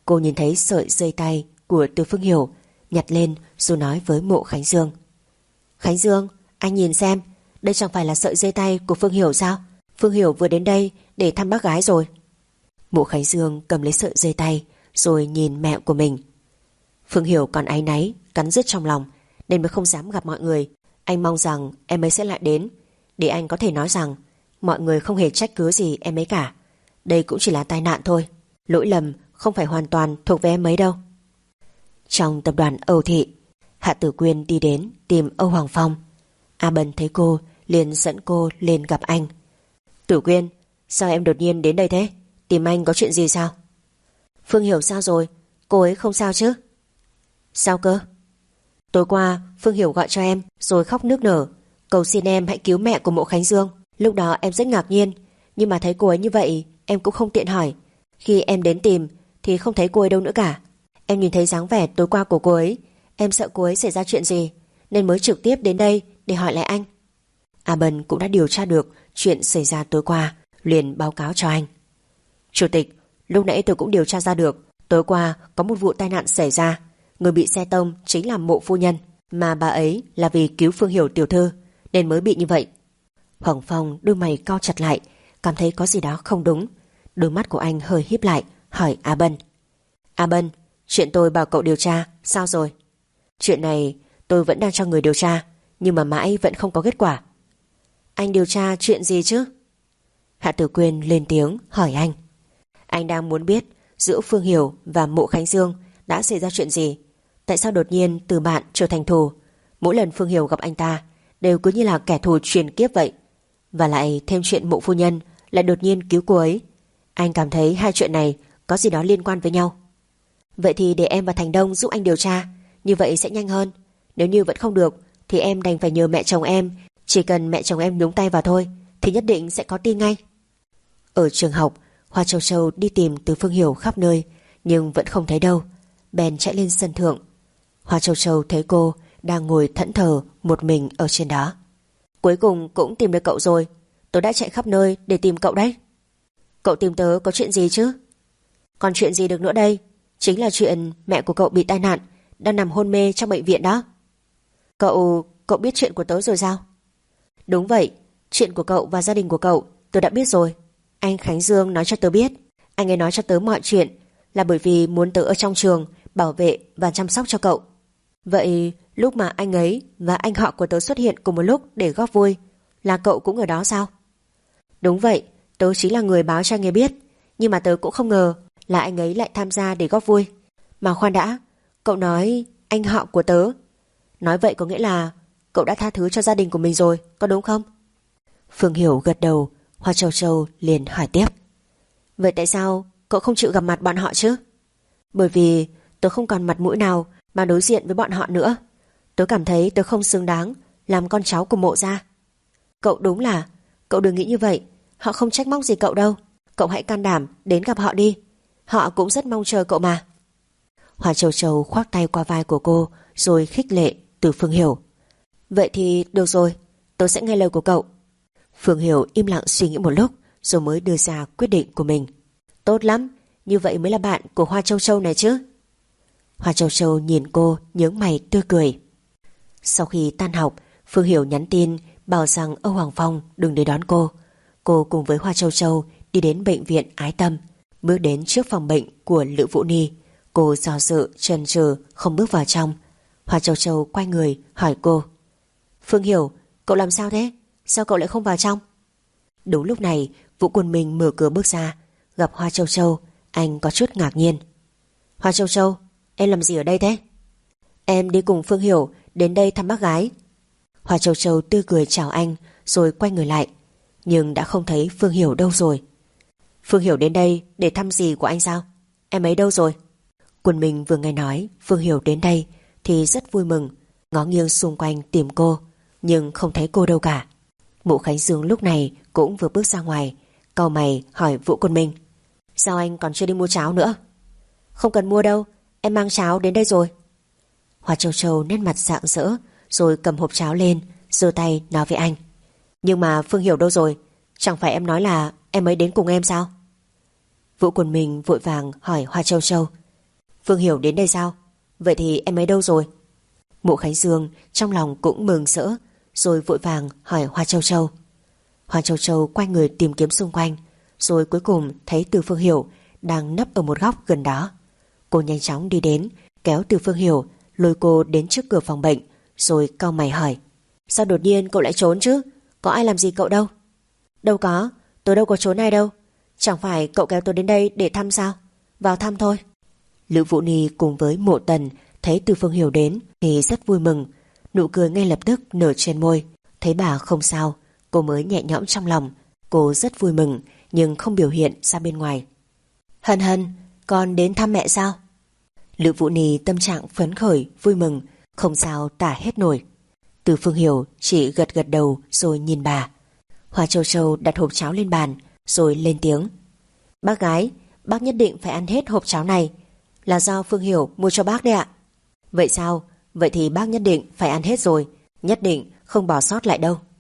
Cô nhìn thấy sợi dây tay của Từ Phương Hiểu, nhặt lên rồi nói với Mộ Khánh Dương: Khánh Dương, anh nhìn xem, đây chẳng phải là sợi dây tay của Phương Hiểu sao? Phương Hiểu vừa đến đây để thăm bác gái rồi. Mộ Khánh Dương cầm lấy sợi dây tay rồi nhìn mẹ của mình. Phương Hiểu còn áy náy, cắn rứt trong lòng nên mới không dám gặp mọi người. Anh mong rằng em ấy sẽ lại đến, để anh có thể nói rằng mọi người không hề trách cứ gì em ấy cả. Đây cũng chỉ là tai nạn thôi, lỗi lầm không phải hoàn toàn thuộc về em ấy đâu. Trong tập đoàn Âu Thị, Hạ Tử Quyên đi đến tìm Âu Hoàng Phong. A Bân thấy cô liền dẫn cô lên gặp anh. Tử Quyên, sao em đột nhiên đến đây thế? Tìm anh có chuyện gì sao? Phương Hiểu sao rồi? Cô ấy không sao chứ? Sao cơ? Tối qua Phương Hiểu gọi cho em rồi khóc nức nở, cầu xin em hãy cứu mẹ của Mộ Khánh Dương. Lúc đó em rất ngạc nhiên, nhưng mà thấy cô ấy như vậy em cũng không tiện hỏi. Khi em đến tìm thì không thấy cô ấy đâu nữa cả. Em nhìn thấy dáng vẻ tối qua của cô ấy, em sợ cô ấy xảy ra chuyện gì nên mới trực tiếp đến đây để hỏi lại anh. A Bân cũng đã điều tra được chuyện xảy ra tối qua, liền báo cáo cho anh. Chủ tịch, lúc nãy tôi cũng điều tra ra được, tối qua có một vụ tai nạn xảy ra. Người bị xe tông chính là Mộ phu nhân, mà bà ấy là vì cứu Phương Hiểu tiểu thư nên mới bị như vậy. Hoàng Phong đôi mày cau chặt lại, cảm thấy có gì đó không đúng. Đôi mắt của anh hơi híp lại, hỏi A Bân: A Bân, chuyện tôi bảo cậu điều tra sao rồi? Chuyện này tôi vẫn đang cho người điều tra, nhưng mà mãi vẫn không có kết quả. Anh điều tra chuyện gì chứ? Hạ Tử Quyên lên tiếng hỏi anh. Anh đang muốn biết giữa Phương Hiểu và Mộ Khánh Dương đã xảy ra chuyện gì. Tại sao đột nhiên từ bạn trở thành thù? Mỗi lần Phương Hiểu gặp anh ta đều cứ như là kẻ thù truyền kiếp vậy. Và lại thêm chuyện Mộ phu nhân lại đột nhiên cứu cô ấy. Anh cảm thấy hai chuyện này có gì đó liên quan với nhau. Vậy thì để em và Thành Đông giúp anh điều tra, như vậy sẽ nhanh hơn. Nếu như vẫn không được thì em đành phải nhờ mẹ chồng em. Chỉ cần mẹ chồng em nhúng tay vào thôi thì nhất định sẽ có tin ngay. Ở trường học, Hoa Châu Châu đi tìm Từ Phương Hiểu khắp nơi nhưng vẫn không thấy đâu. Bèn chạy lên sân thượng. Hoa Châu Châu thấy cô đang ngồi thẫn thờ một mình ở trên đó. Cuối cùng cũng tìm được cậu rồi. Tôi đã chạy khắp nơi để tìm cậu đấy. Cậu tìm tớ có chuyện gì chứ? Còn chuyện gì được nữa đây? Chính là chuyện mẹ của cậu bị tai nạn, đang nằm hôn mê trong bệnh viện đó. Cậu, cậu biết chuyện của tớ rồi sao? Đúng vậy, chuyện của cậu và gia đình của cậu tôi đã biết rồi. Anh Khánh Dương nói cho tớ biết. Anh ấy nói cho tớ mọi chuyện là bởi vì muốn tớ ở trong trường bảo vệ và chăm sóc cho cậu. Vậy lúc mà anh ấy và anh họ của tớ xuất hiện cùng một lúc để góp vui, là cậu cũng ở đó sao? Đúng vậy, tớ chính là người báo cho anh ấy biết. Nhưng mà tớ cũng không ngờ là anh ấy lại tham gia để góp vui. Mà khoan đã, cậu nói anh họ của tớ, nói vậy có nghĩa là cậu đã tha thứ cho gia đình của mình rồi, có đúng không? Phương Hiểu gật đầu. Hoa Châu Châu liền hỏi tiếp: Vậy tại sao cậu không chịu gặp mặt bọn họ chứ? Bởi vì tớ không còn mặt mũi nào mà đối diện với bọn họ nữa. Tớ cảm thấy tớ không xứng đáng làm con cháu của Mộ gia. Cậu đúng là, cậu đừng nghĩ như vậy. Họ không trách móc gì cậu đâu. Cậu hãy can đảm đến gặp họ đi. Họ cũng rất mong chờ cậu mà. Hoa Châu Châu khoác tay qua vai của cô rồi khích lệ Từ Phương Hiểu. Vậy thì được rồi, tớ sẽ nghe lời của cậu. Phương Hiểu im lặng suy nghĩ một lúc rồi mới đưa ra quyết định của mình. Tốt lắm, như vậy mới là bạn của Hoa Châu Châu này chứ. Hoa Châu Châu nhìn cô nhướng mày tươi cười. Sau khi tan học, Phương Hiểu nhắn tin bảo rằng Âu Hoàng Phong đừng đến đón cô. Cô cùng với Hoa Châu Châu đi đến bệnh viện Ái Tâm. Bước đến trước phòng bệnh của Lữ Vũ Ni, cô do dự chần chừ không bước vào trong. Hoa Châu Châu quay người hỏi cô: Phương Hiểu, cậu làm sao thế? Sao cậu lại không vào trong? Đúng lúc này, Vũ Quân Minh mở cửa bước ra. Gặp Hoa Châu Châu, anh có chút ngạc nhiên. Hoa Châu Châu, em làm gì ở đây thế? Em đi cùng Phương Hiểu đến đây thăm bác gái. Hoa Châu Châu tươi cười chào anh rồi quay người lại, nhưng đã không thấy Phương Hiểu đâu rồi. Phương Hiểu đến đây để thăm gì của anh sao? Em ấy đâu rồi? Quân Minh vừa nghe nói Phương Hiểu đến đây thì rất vui mừng, ngó nghiêng xung quanh tìm cô, nhưng không thấy cô đâu cả. Mộ Khánh Dương lúc này cũng vừa bước ra ngoài, cau mày hỏi Vũ Quân Minh: Sao anh còn chưa đi mua cháo nữa? Không cần mua đâu, em mang cháo đến đây rồi. Hoa Châu Châu nét mặt rạng rỡ rồi cầm hộp cháo lên, giơ tay nói với anh: Nhưng mà Phương Hiểu đâu rồi? Chẳng phải em nói là em ấy đến cùng em sao? Vũ Quân Minh vội vàng hỏi Hoa Châu Châu: Phương Hiểu đến đây sao? Vậy thì em ấy đâu rồi? Mộ Khánh Dương trong lòng cũng mừng rỡ, rồi vội vàng hỏi Hoa Châu Châu. Hoa Châu Châu quay người tìm kiếm xung quanh, rồi cuối cùng thấy Từ Phương Hiểu đang nấp ở một góc gần đó. Cô nhanh chóng đi đến, kéo Từ Phương Hiểu, lôi cô đến trước cửa phòng bệnh, rồi cau mày hỏi: sao đột nhiên cậu lại trốn chứ? Có ai làm gì cậu đâu? Đâu có, tôi đâu có trốn ai đâu. Chẳng phải cậu kéo tôi đến đây để thăm sao? Vào thăm thôi. Lữ Vũ Ni cùng với Mộ Tần thấy Từ Phương Hiểu đến thì rất vui mừng, nụ cười ngay lập tức nở trên môi. Thấy bà không sao, cô mới nhẹ nhõm trong lòng. Cô rất vui mừng nhưng không biểu hiện ra bên ngoài. Hân Hân, con đến thăm mẹ sao? Lữ Vũ Ni tâm trạng phấn khởi, vui mừng, không sao tả hết nổi. Từ Phương Hiểu chỉ gật gật đầu rồi nhìn bà. Hoa Châu Châu đặt hộp cháo lên bàn rồi lên tiếng: bác gái, bác nhất định phải ăn hết hộp cháo này, là do Phương Hiểu mua cho bác đấy ạ. Vậy sao? Vậy thì bác nhất định phải ăn hết rồi, nhất định không bỏ sót lại đâu.